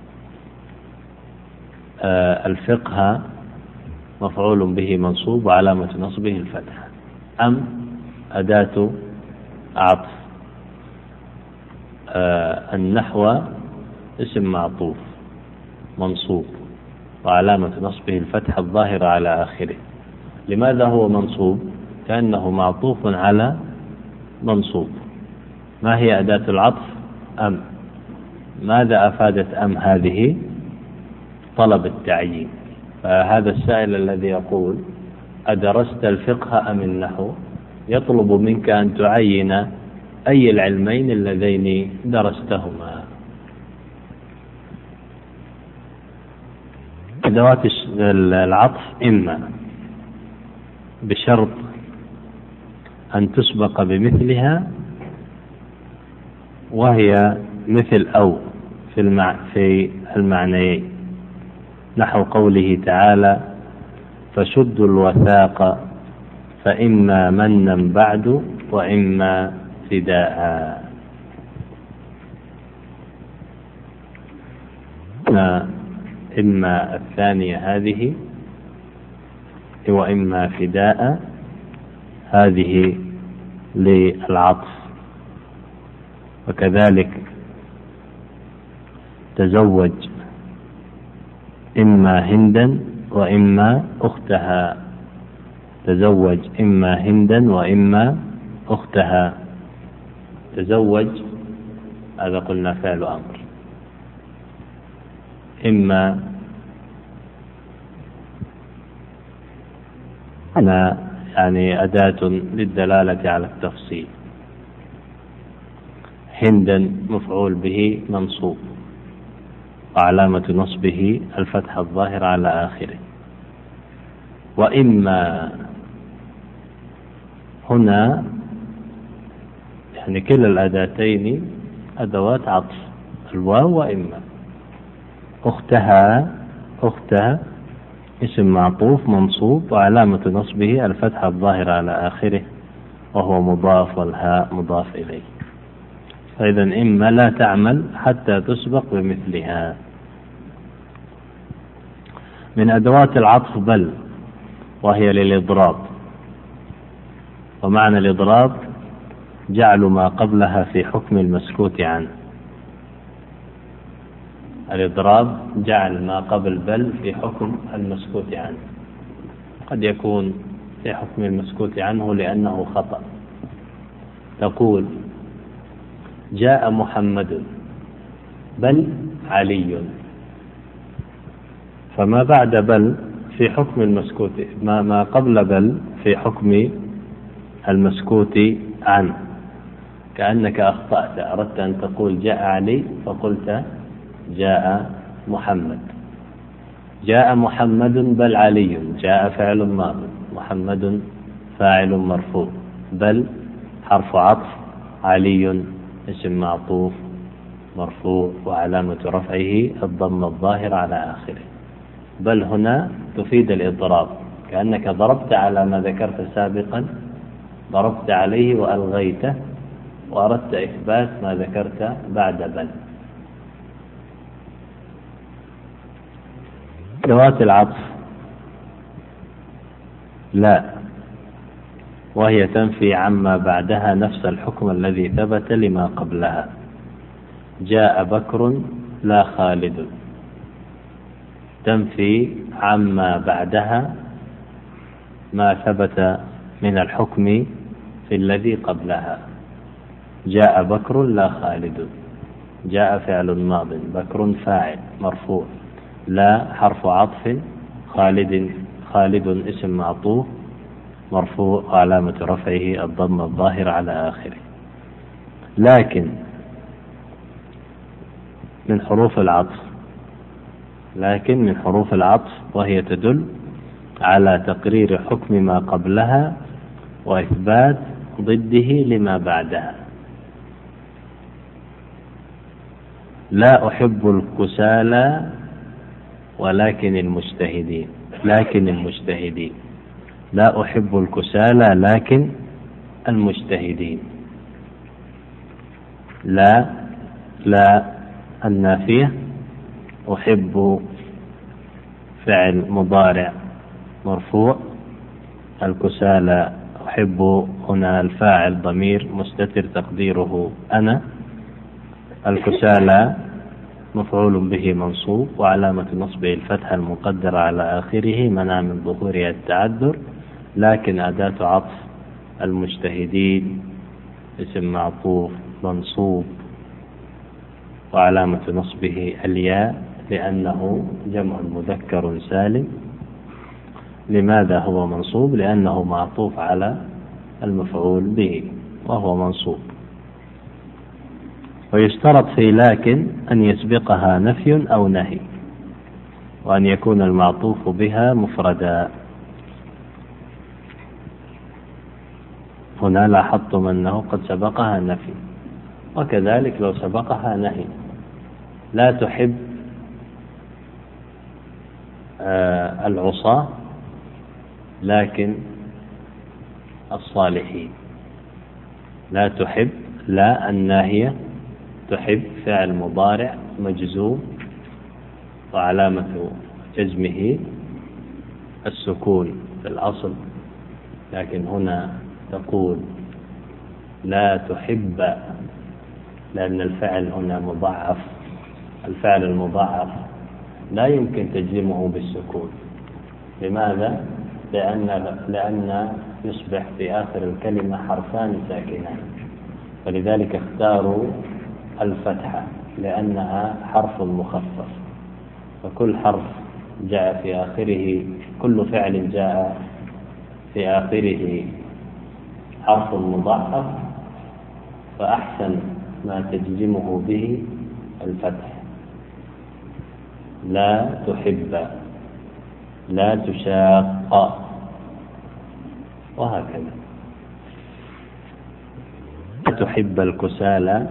Speaker 3: آه الفقه مفعول به منصوب وعلامة نصبه الفتحة. أم أداة عطف. آه النحو اسم معطوف منصوب وعلامة نصبه الفتحة الظاهرة على آخره. لماذا هو منصوب؟ كأنه معطوف على منصوب. ما هي أداة العطف؟ أم. ماذا أفادت أم هذه؟ طلب التعيين. فهذا السائل الذي يقول أدرست الفقه أم النحو يطلب منك أن تعين أي العلمين اللذين درستهما. أدوات العطف إما بشرط أن تسبق بمثلها، وهي مثل أو في المع... في المعنيين، نحو قوله تعالى فشدوا الوثاق فإما منا بعد وإما فداء. إما الثانية هذه وإما فداء، هذه للعطف. وكذلك تزوج إما هندا وإما أختها. تزوج إما هندا وإما أختها. تزوج هذا قلنا فعل أمر، إما أنا يعني أداة للدلالة على التفصيل. هندا مفعول به منصوب وعلامة نصبه الفتحة الظاهرة على آخره. وإما هنا يعني كلا الأداتين أدوات عطف، الواو وإما. أختها، أختها اسم معطوف منصوب وعلامة نصبه الفتحة الظاهرة على آخره وهو مضاف، والهاء مضاف إليه. فإذا إما لا تعمل حتى تسبق بمثلها. من أدوات العطف بل، وهي للإضراب. ومعنى الإضراب جعل ما قبلها في حكم المسكوت عنه. الإضراب جعل ما قبل بل في حكم المسكوت عنه. قد يكون في حكم المسكوت عنه لأنه خطأ. تقول جاء محمد بل علي، فما بعد بل في حكم المسكوت، ما, ما قبل بل في حكم المسكوت عنه، كأنك أخطأت، أردت أن تقول جاء علي فقلت جاء محمد. جاء محمد بل علي، جاء فعل ماض، محمد فاعل مرفوع، بل حرف عطف، علي اسم معطوف مرفوع وعلامة رفعه الضم الظاهر على آخره. بل هنا تفيد الإضراب، كأنك ضربت على ما ذكرت سابقا، ضربت عليه وألغيته وأردت إثبات ما ذكرت بعد بل. ذوات العطف لا، وهي تنفي عما بعدها نفس الحكم الذي ثبت لما قبلها. جاء بكر لا خالد، تنفي عما بعدها ما ثبت من الحكم في الذي قبلها. جاء بكر لا خالد، جاء فعل ماض، بكر فاعل مرفوع، لا حرف عطف، خالد خالد اسم معطوف مرفوع وعلامة رفعه الضم الظاهر على آخره. لكن من حروف العطف لكن من حروف العطف وهي تدل على تقرير حكم ما قبلها وإثبات ضده لما بعدها. لا أحب الكسالى ولكن المجتهدين، لكن المجتهدين، لا أحب الكسالى لكن المجتهدين. لا لا النافية، أحب فعل مضارع مرفوع، الكسالى أحب هنا الفاعل ضمير مستتر تقديره أنا، الكسالى مفعول به منصوب وعلامة نصبه الفتحة المقدرة على آخره منع من ظهورها التعذر، لكن أداة عطف المجتهدين اسم معطوف منصوب وعلامة نصبه الياء لأنه جمع مذكر سالم. لماذا هو منصوب؟ لأنه معطوف على المفعول به وهو منصوب. ويشترط في لكن أن يسبقها نفي أو نهي، وأن يكون المعطوف بها مفردا. هنا لاحظتم أنه قد سبقها نفي، وكذلك لو سبقها نهي. لا تحب آه العصاة لكن الصالحين. لا تحب، لا الناهية، تحب فعل مضارع مجزوم وعلامة جزمه السكون في الأصل، لكن هنا تقول لا تحب لأن الفعل هنا مضاعف. الفعل المضاعف لا يمكن تجزمه بالسكون. لماذا؟ لأن لأن يصبح في آخر الكلمة حرفان ساكنان، ولذلك اختاروا الفتحة لأنها حرف مخفف، فكل حرف جاء في آخره، كل فعل جاء في آخره حرف مضاعف فأحسن ما تجزمه به الفتح. لا تحب، لا تشاق، وهكذا. لا تحب الكسالى،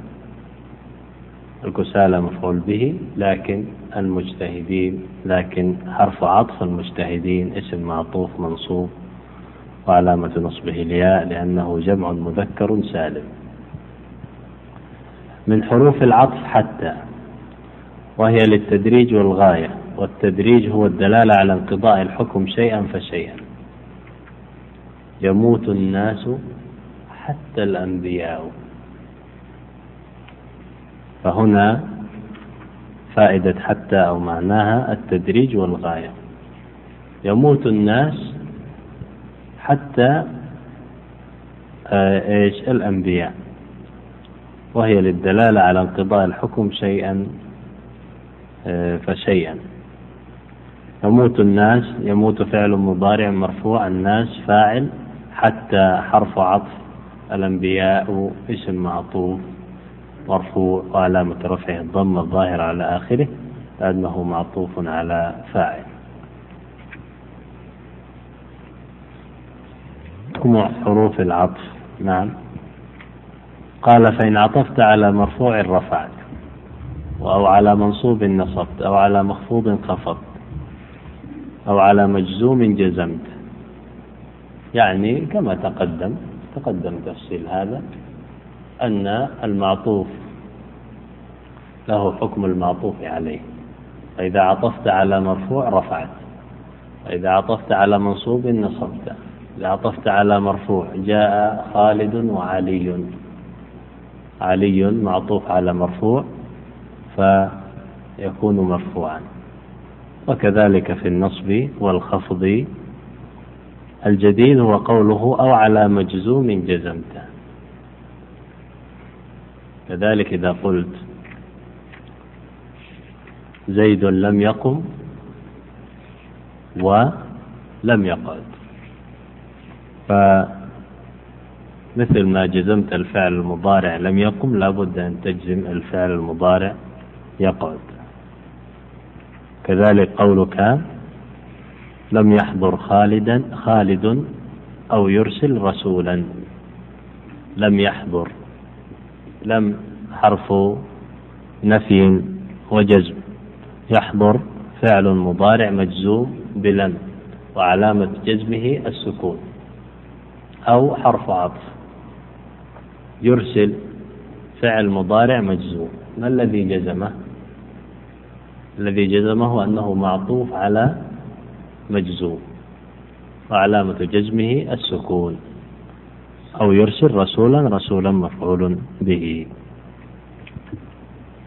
Speaker 3: الكسالى مفعول به، لكن المجتهدين، لكن حرف عطف المجتهدين اسم معطوف منصوب وعلامة نصبه الياء لأنه جمع مذكر سالم. من حروف العطف حتى، وهي للتدريج والغاية، والتدريج هو الدلالة على انقضاء الحكم شيئا فشيئا. يموت الناس حتى الأنبياء، فهنا فائدة حتى أو معناها التدريج والغاية. يموت الناس حتى إيش الأنبياء، وهي للدلالة على انقضاء الحكم شيئا فشيئا. يموت الناس، يموت فعل مضارع مرفوع، الناس فاعل، حتى حرف عطف، الأنبياء اسم معطوف مرفوع وعلامة رفعه الضم الظاهر على آخره لأنه معطوف على فاعل. جمع حروف العطف. نعم. قال فإن عطفت على مرفوع رفعت، أو على منصوب نصبت، أو على مخفوض خفضت، أو على مجزوم جزمت، يعني كما تقدم تقدم تفصيل هذا أن المعطوف له حكم المعطوف عليه، فإذا عطفت على مرفوع رفعت، وإذا عطفت على منصوب نصبت. إذا عطفت على مرفوع جاء خالد وعلي، علي معطوف على مرفوع فيكون مرفوعا. وكذلك في النصب والخفض. الجديد هو قوله أو على مجزوم جزمت. كذلك إذا قلت زيد لم يقم ولم يقعد، فمثل ما جزمت الفعل المضارع لم يقم لابد أن تجزم الفعل المضارع يقعد. كذلك قولك لم يحضر خالدا خالد أو يرسل رسولا. لم يحضر، لم حرف نفي وجزم، يحضر فعل مضارع مجزوم بلم وعلامة جزمه السكون، أو حرف عطف. يرسل فعل مضارع مجزوم، ما الذي جزمه؟ الذي جزمه أنه معطوف على مجزوم وعلامة جزمه السكون. أو يرسل رسولا، رسولا مفعول به.